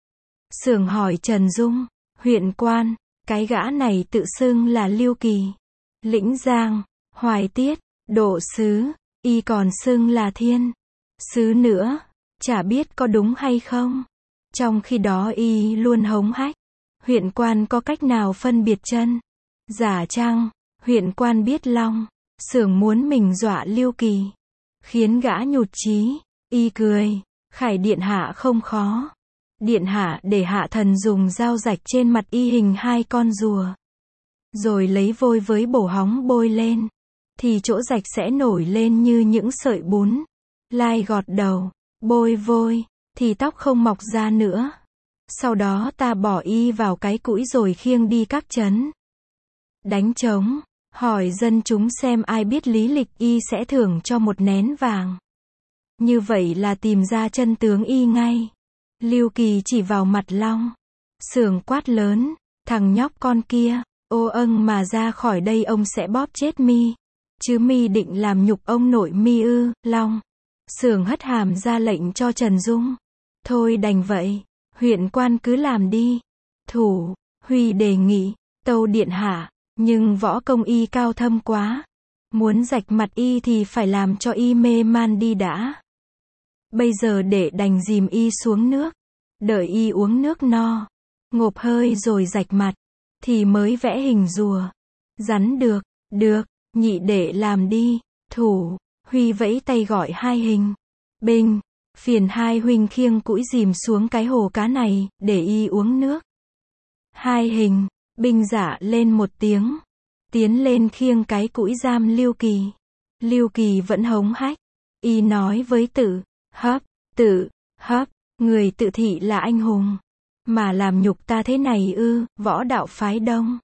Xưởng hỏi Trần Dung, huyện quan, cái gã này tự xưng là Lưu Kỳ. Lĩnh Giang, Hoài Tiết, độ sứ, y còn xưng là thiên sứ nữa, chả biết có đúng hay không. Trong khi đó y luôn hống hách. Huyện quan có cách nào phân biệt chân giả chăng? Huyện quan biết Long Xưởng muốn mình dọa Lưu Kỳ, khiến gã nhụt chí. Y cười, khải điện hạ không khó. Điện hạ để hạ thần dùng dao rạch trên mặt y hình 2 con rùa, rồi lấy vôi với bổ hóng bôi lên, thì chỗ rạch sẽ nổi lên như những sợi bún. Lai gọt đầu, bôi vôi, thì tóc không mọc ra nữa. Sau đó ta bỏ y vào cái cũi rồi khiêng đi các trấn đánh trống, hỏi dân chúng xem ai biết lý lịch y sẽ thưởng cho 1 nén vàng. Như vậy là tìm ra chân tướng y ngay. Lưu Kỳ chỉ vào mặt Long Xưởng quát lớn, thằng nhóc con kia, ô âng mà ra khỏi đây ông sẽ bóp chết mi. Chứ mi định làm nhục ông nội mi ư? Long Xưởng hất hàm ra lệnh cho Trần Dung. Thôi đành vậy, huyện quan cứ làm đi. Thủ, Huy đề nghị, tâu điện hạ, nhưng võ công y cao thâm quá. Muốn rạch mặt y thì phải làm cho y mê man đi đã. Bây giờ để đành dìm y xuống nước, đợi y uống nước no, ngộp hơi rồi rạch mặt, thì mới vẽ hình rùa. Rắn được, nhị đệ làm đi. Thủ, Huy vẫy tay gọi 2 hình binh, phiền 2 huynh khiêng cũi dìm xuống cái hồ cá này, để y uống nước. 2 hình binh dạ lên 1 tiếng, tiến lên khiêng cái cũi giam Lưu Kỳ. Lưu Kỳ vẫn hống hách, y nói với tự hấp, người tự thị là anh hùng, mà làm nhục ta thế này ư? Võ đạo phái Đông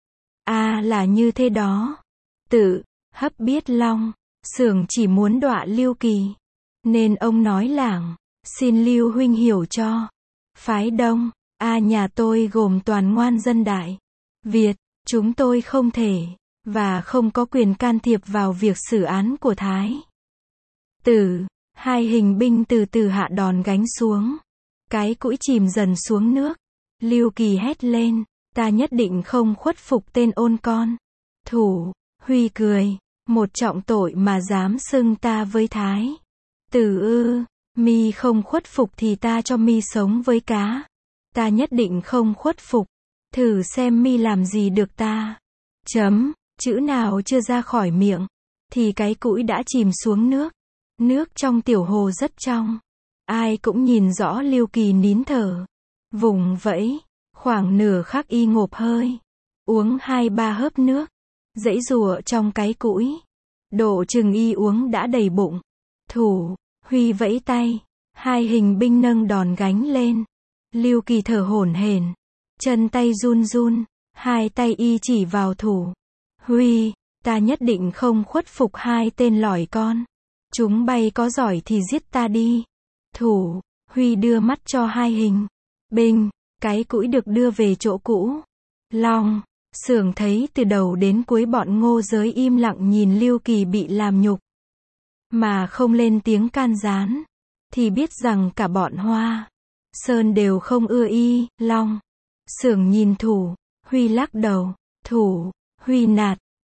là như thế đó. Tự hấp biết Long Xưởng chỉ muốn đọa Lưu Kỳ, nên ông nói lảng, xin Lưu huynh hiểu cho. Phái Đông nhà tôi gồm toàn ngoan dân Đại Việt, chúng tôi không thể và không có quyền can thiệp vào việc xử án của Thái tử. 2 hình binh từ từ hạ đòn gánh xuống, cái cũi chìm dần xuống nước. Lưu Kỳ hét lên, ta nhất định không khuất phục tên ôn con. Thủ, Huy cười, một trọng tội mà dám xưng ta với Thái tử ư? Mi không khuất phục thì ta cho mi sống với cá. Ta nhất định không khuất phục. Thử xem mi làm gì được ta. Chữ nào chưa ra khỏi miệng, thì cái cũi đã chìm xuống nước. Nước trong tiểu hồ rất trong. Ai cũng nhìn rõ Lưu Kỳ nín thở, vùng vẫy, khoảng nửa khắc y ngộp hơi, uống 2-3 hớp nước, giãy giụa trong cái cũi. Độ chừng y uống đã đầy bụng. Thủ, Huy vẫy tay, 2 hình binh nâng đòn gánh lên. Lưu Kỳ thở hổn hển, chân tay run run, 2 tay y chỉ vào Thủ, Huy, ta nhất định không khuất phục 2 tên lỏi con. Chúng bay có giỏi thì giết ta đi. Thủ, Huy đưa mắt cho 2 hình binh, cái cũi được đưa về chỗ cũ. Long Xưởng thấy từ đầu đến cuối bọn Ngô Giới im lặng nhìn Lưu Kỳ bị làm nhục, mà không lên tiếng can gián, thì biết rằng cả bọn Hoa Sơn đều không ưa y. Long Xưởng nhìn Thủ, Huy lắc đầu. Thủ, Huy nạt,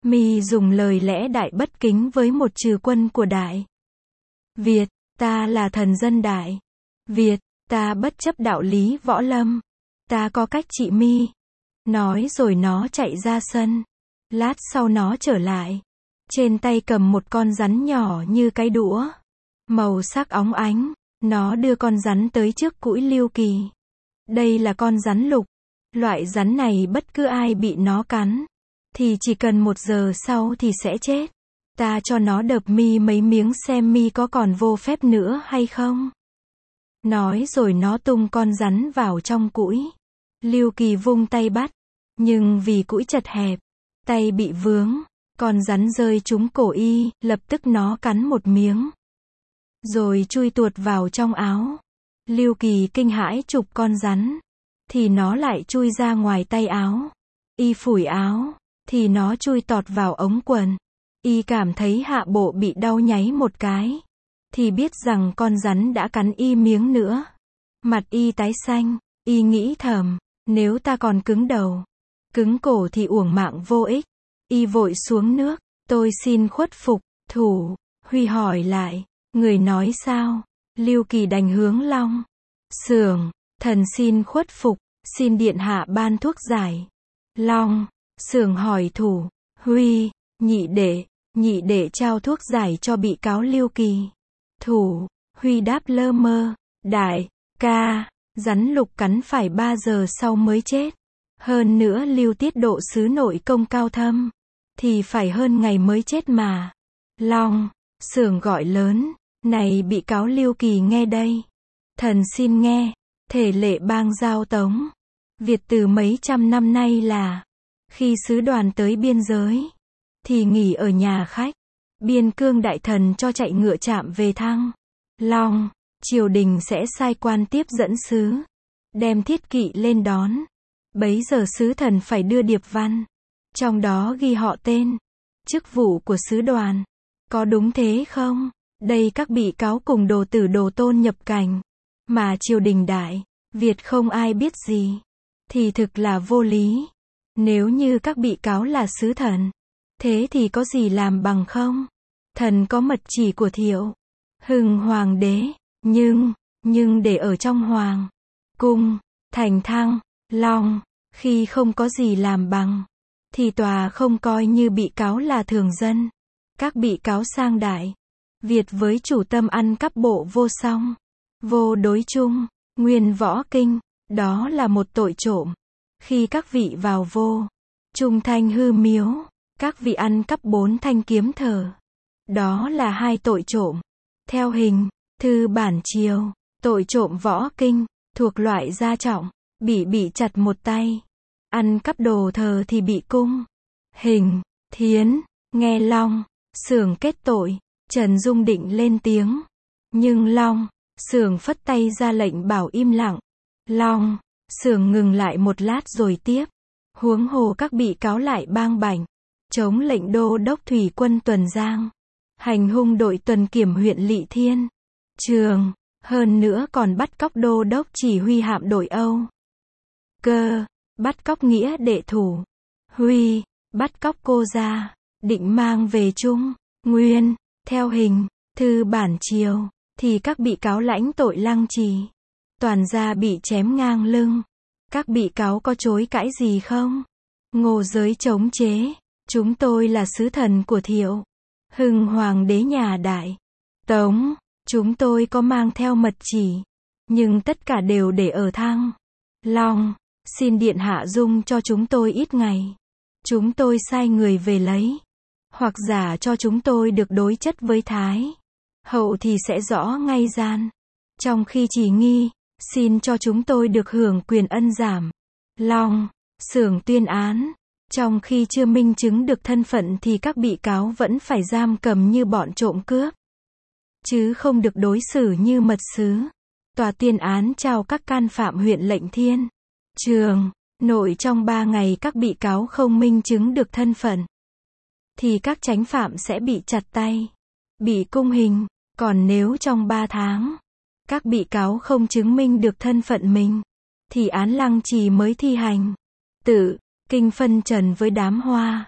Mi dùng lời lẽ đại bất kính với một trừ quân của Đại Việt, ta là thần dân Đại Việt, ta bất chấp đạo lý võ lâm, ta có cách trị Mi. Nói rồi nó chạy ra sân. Lát sau nó trở lại. Trên tay cầm một con rắn nhỏ như cái đũa. Màu sắc óng ánh. Nó đưa con rắn tới trước cũi Lưu Kỳ. Đây là con rắn lục. Loại rắn này bất cứ ai bị nó cắn thì chỉ cần 1 giờ sau thì sẽ chết. Ta cho nó đập Mi mấy miếng xem Mi có còn vô phép nữa hay không. Nói rồi nó tung con rắn vào trong cũi. Lưu Kỳ vung tay bắt. Nhưng vì cũi chật hẹp, tay bị vướng, con rắn rơi trúng cổ y, lập tức nó cắn một miếng. Rồi chui tuột vào trong áo. Lưu Kỳ kinh hãi chụp con rắn. Thì nó lại chui ra ngoài tay áo. Y phủi áo. Thì nó chui tọt vào ống quần. Y cảm thấy hạ bộ bị đau nháy một cái. Thì biết rằng con rắn đã cắn y miếng nữa. Mặt y tái xanh. Y nghĩ thầm, nếu ta còn cứng đầu, cứng cổ thì uổng mạng vô ích. Y vội xuống nước. Tôi xin khuất phục. Thủ Huy hỏi lại, người nói sao? Lưu Kỳ đành hướng Long Xưởng, thần xin khuất phục, xin điện hạ ban thuốc giải. Long Xưởng hỏi Thủ Huy, nhị đệ trao thuốc giải cho bị cáo Lưu Kỳ. Thủ Huy đáp lơ mơ, đại ca, rắn lục cắn phải 3 giờ sau mới chết. Hơn nữa Lưu tiết độ sứ nội công cao thâm, thì phải hơn ngày mới chết mà. Long Xưởng gọi lớn, này bị cáo Lưu Kỳ nghe đây. Thần xin nghe, thể lệ bang giao Tống Việt từ mấy trăm năm nay là, khi sứ đoàn tới biên giới, thì nghỉ ở nhà khách. Biên cương đại thần cho chạy ngựa chạm về Thăng Long, triều đình sẽ sai quan tiếp dẫn sứ, đem thiết kỵ lên đón. Bấy giờ sứ thần phải đưa điệp văn, trong đó ghi họ tên, chức vụ của sứ đoàn. Có đúng thế không? Đây các bị cáo cùng đồ tử đồ tôn nhập cảnh, mà triều đình Đại Việt không ai biết gì, thì thực là vô lý. Nếu như các bị cáo là sứ thần, thế thì có gì làm bằng không? Thần có mật chỉ của Thiệu Hưng Hoàng đế, nhưng để ở trong Hoàng cung, thành Thăng Long, khi không có gì làm bằng, thì tòa không coi như bị cáo là thường dân. Các bị cáo sang Đại Việt với chủ tâm ăn cắp bộ vô song, vô đối chung, nguyên võ kinh, đó là một tội trộm. Khi các vị vào vô trung thanh hư miếu, các vị ăn cắp 4 thanh kiếm thờ, đó là 2 tội trộm. Theo hình thư bản triều, tội trộm võ kinh thuộc loại gia trọng, bị chặt một tay. Ăn cắp đồ thờ thì bị cung hình thiến. Nghe Long Xưởng kết tội, Trần Dung định lên tiếng, nhưng Long Xưởng phất tay ra lệnh bảo im lặng. Long Xưởng ngừng lại một lát rồi tiếp, huống hồ các bị cáo lại bang bảnh, chống lệnh đô đốc thủy quân Tuần Giang, hành hung đội tuần kiểm huyện Lỵ Thiên Trường, hơn nữa còn bắt cóc đô đốc chỉ huy hạm đội Âu Cơ, bắt cóc nghĩa đệ Thủ Huy, bắt cóc cô gia, định mang về Trung Nguyên. Theo hình thư bản triều, thì các bị cáo lãnh tội lăng trì, toàn gia bị chém ngang lưng. Các bị cáo có chối cãi gì không? Ngô Giới chống chế, chúng tôi là sứ thần của Thiệu Hưng Hoàng đế nhà Đại Tống, chúng tôi có mang theo mật chỉ, nhưng tất cả đều để ở Thăng Long. Xin điện hạ dung cho chúng tôi ít ngày, chúng tôi sai người về lấy, hoặc giả cho chúng tôi được đối chất với Thái hậu thì sẽ rõ ngay gian. Trong khi chỉ nghi, xin cho chúng tôi được hưởng quyền ân giảm. Long Xưởng tuyên án, trong khi chưa minh chứng được thân phận thì các bị cáo vẫn phải giam cầm như bọn trộm cướp, chứ không được đối xử như mật sứ. Tòa tuyên án trao các can phạm huyện Lệnh Thiên Trường nội trong 3 ngày các bị cáo không minh chứng được thân phận, thì các chánh phạm sẽ bị chặt tay, bị cung hình. Còn nếu trong 3 tháng, các bị cáo không chứng minh được thân phận mình, thì án lăng trì mới thi hành. Tự kinh phân trần với đám hoa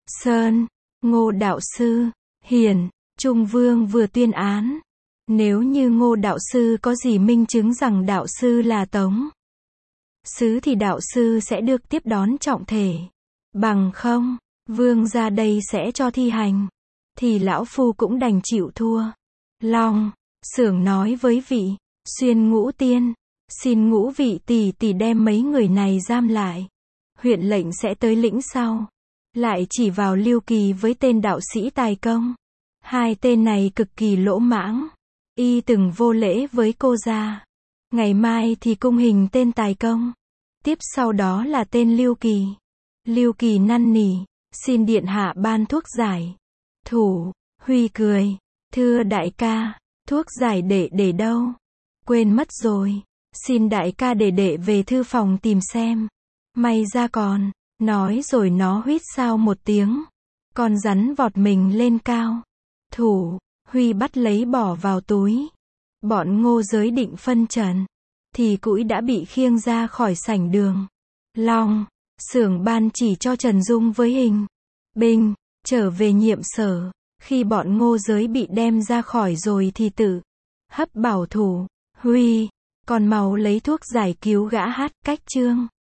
Sơn, Ngô đạo sư, Hiển, Trung Vương vừa tuyên án. Nếu như Ngô đạo sư có gì minh chứng rằng đạo sư là Tống Sứ thì đạo sư sẽ được tiếp đón trọng thể. Bằng không, Vương ra đây sẽ cho thi hành. Thì lão phu cũng đành chịu thua. Long, Xưởng nói với vị, Xuyên Ngũ Tiên, xin Ngũ vị tỷ tỷ đem mấy người này giam lại. Huyện lệnh sẽ tới lĩnh sau. Lại chỉ vào Lưu Kỳ với tên đạo sĩ Tài Công. Hai tên này cực kỳ lỗ mãng. Y từng vô lễ với cô gia. Ngày mai thì cung hình tên Tài Công. Tiếp sau đó là tên Lưu Kỳ. Lưu Kỳ năn nỉ, xin điện hạ ban thuốc giải. Thủ, Huy cười, thưa đại ca, thuốc giải để đâu? Quên mất rồi, xin đại ca để về thư phòng tìm xem. May ra còn, nói rồi nó huýt sao một tiếng. Con rắn vọt mình lên cao. Thủ, Huy bắt lấy bỏ vào túi. Bọn Ngô Giới định phân trần, thì cũi đã bị khiêng ra khỏi sảnh đường. Long, Xưởng ban chỉ cho Trần Dung với Hình Binh trở về nhiệm sở. Khi bọn Ngô Giới bị đem ra khỏi rồi thì tự hấp bảo Thủ, Huy, còn mau lấy thuốc giải cứu gã hát cách trương.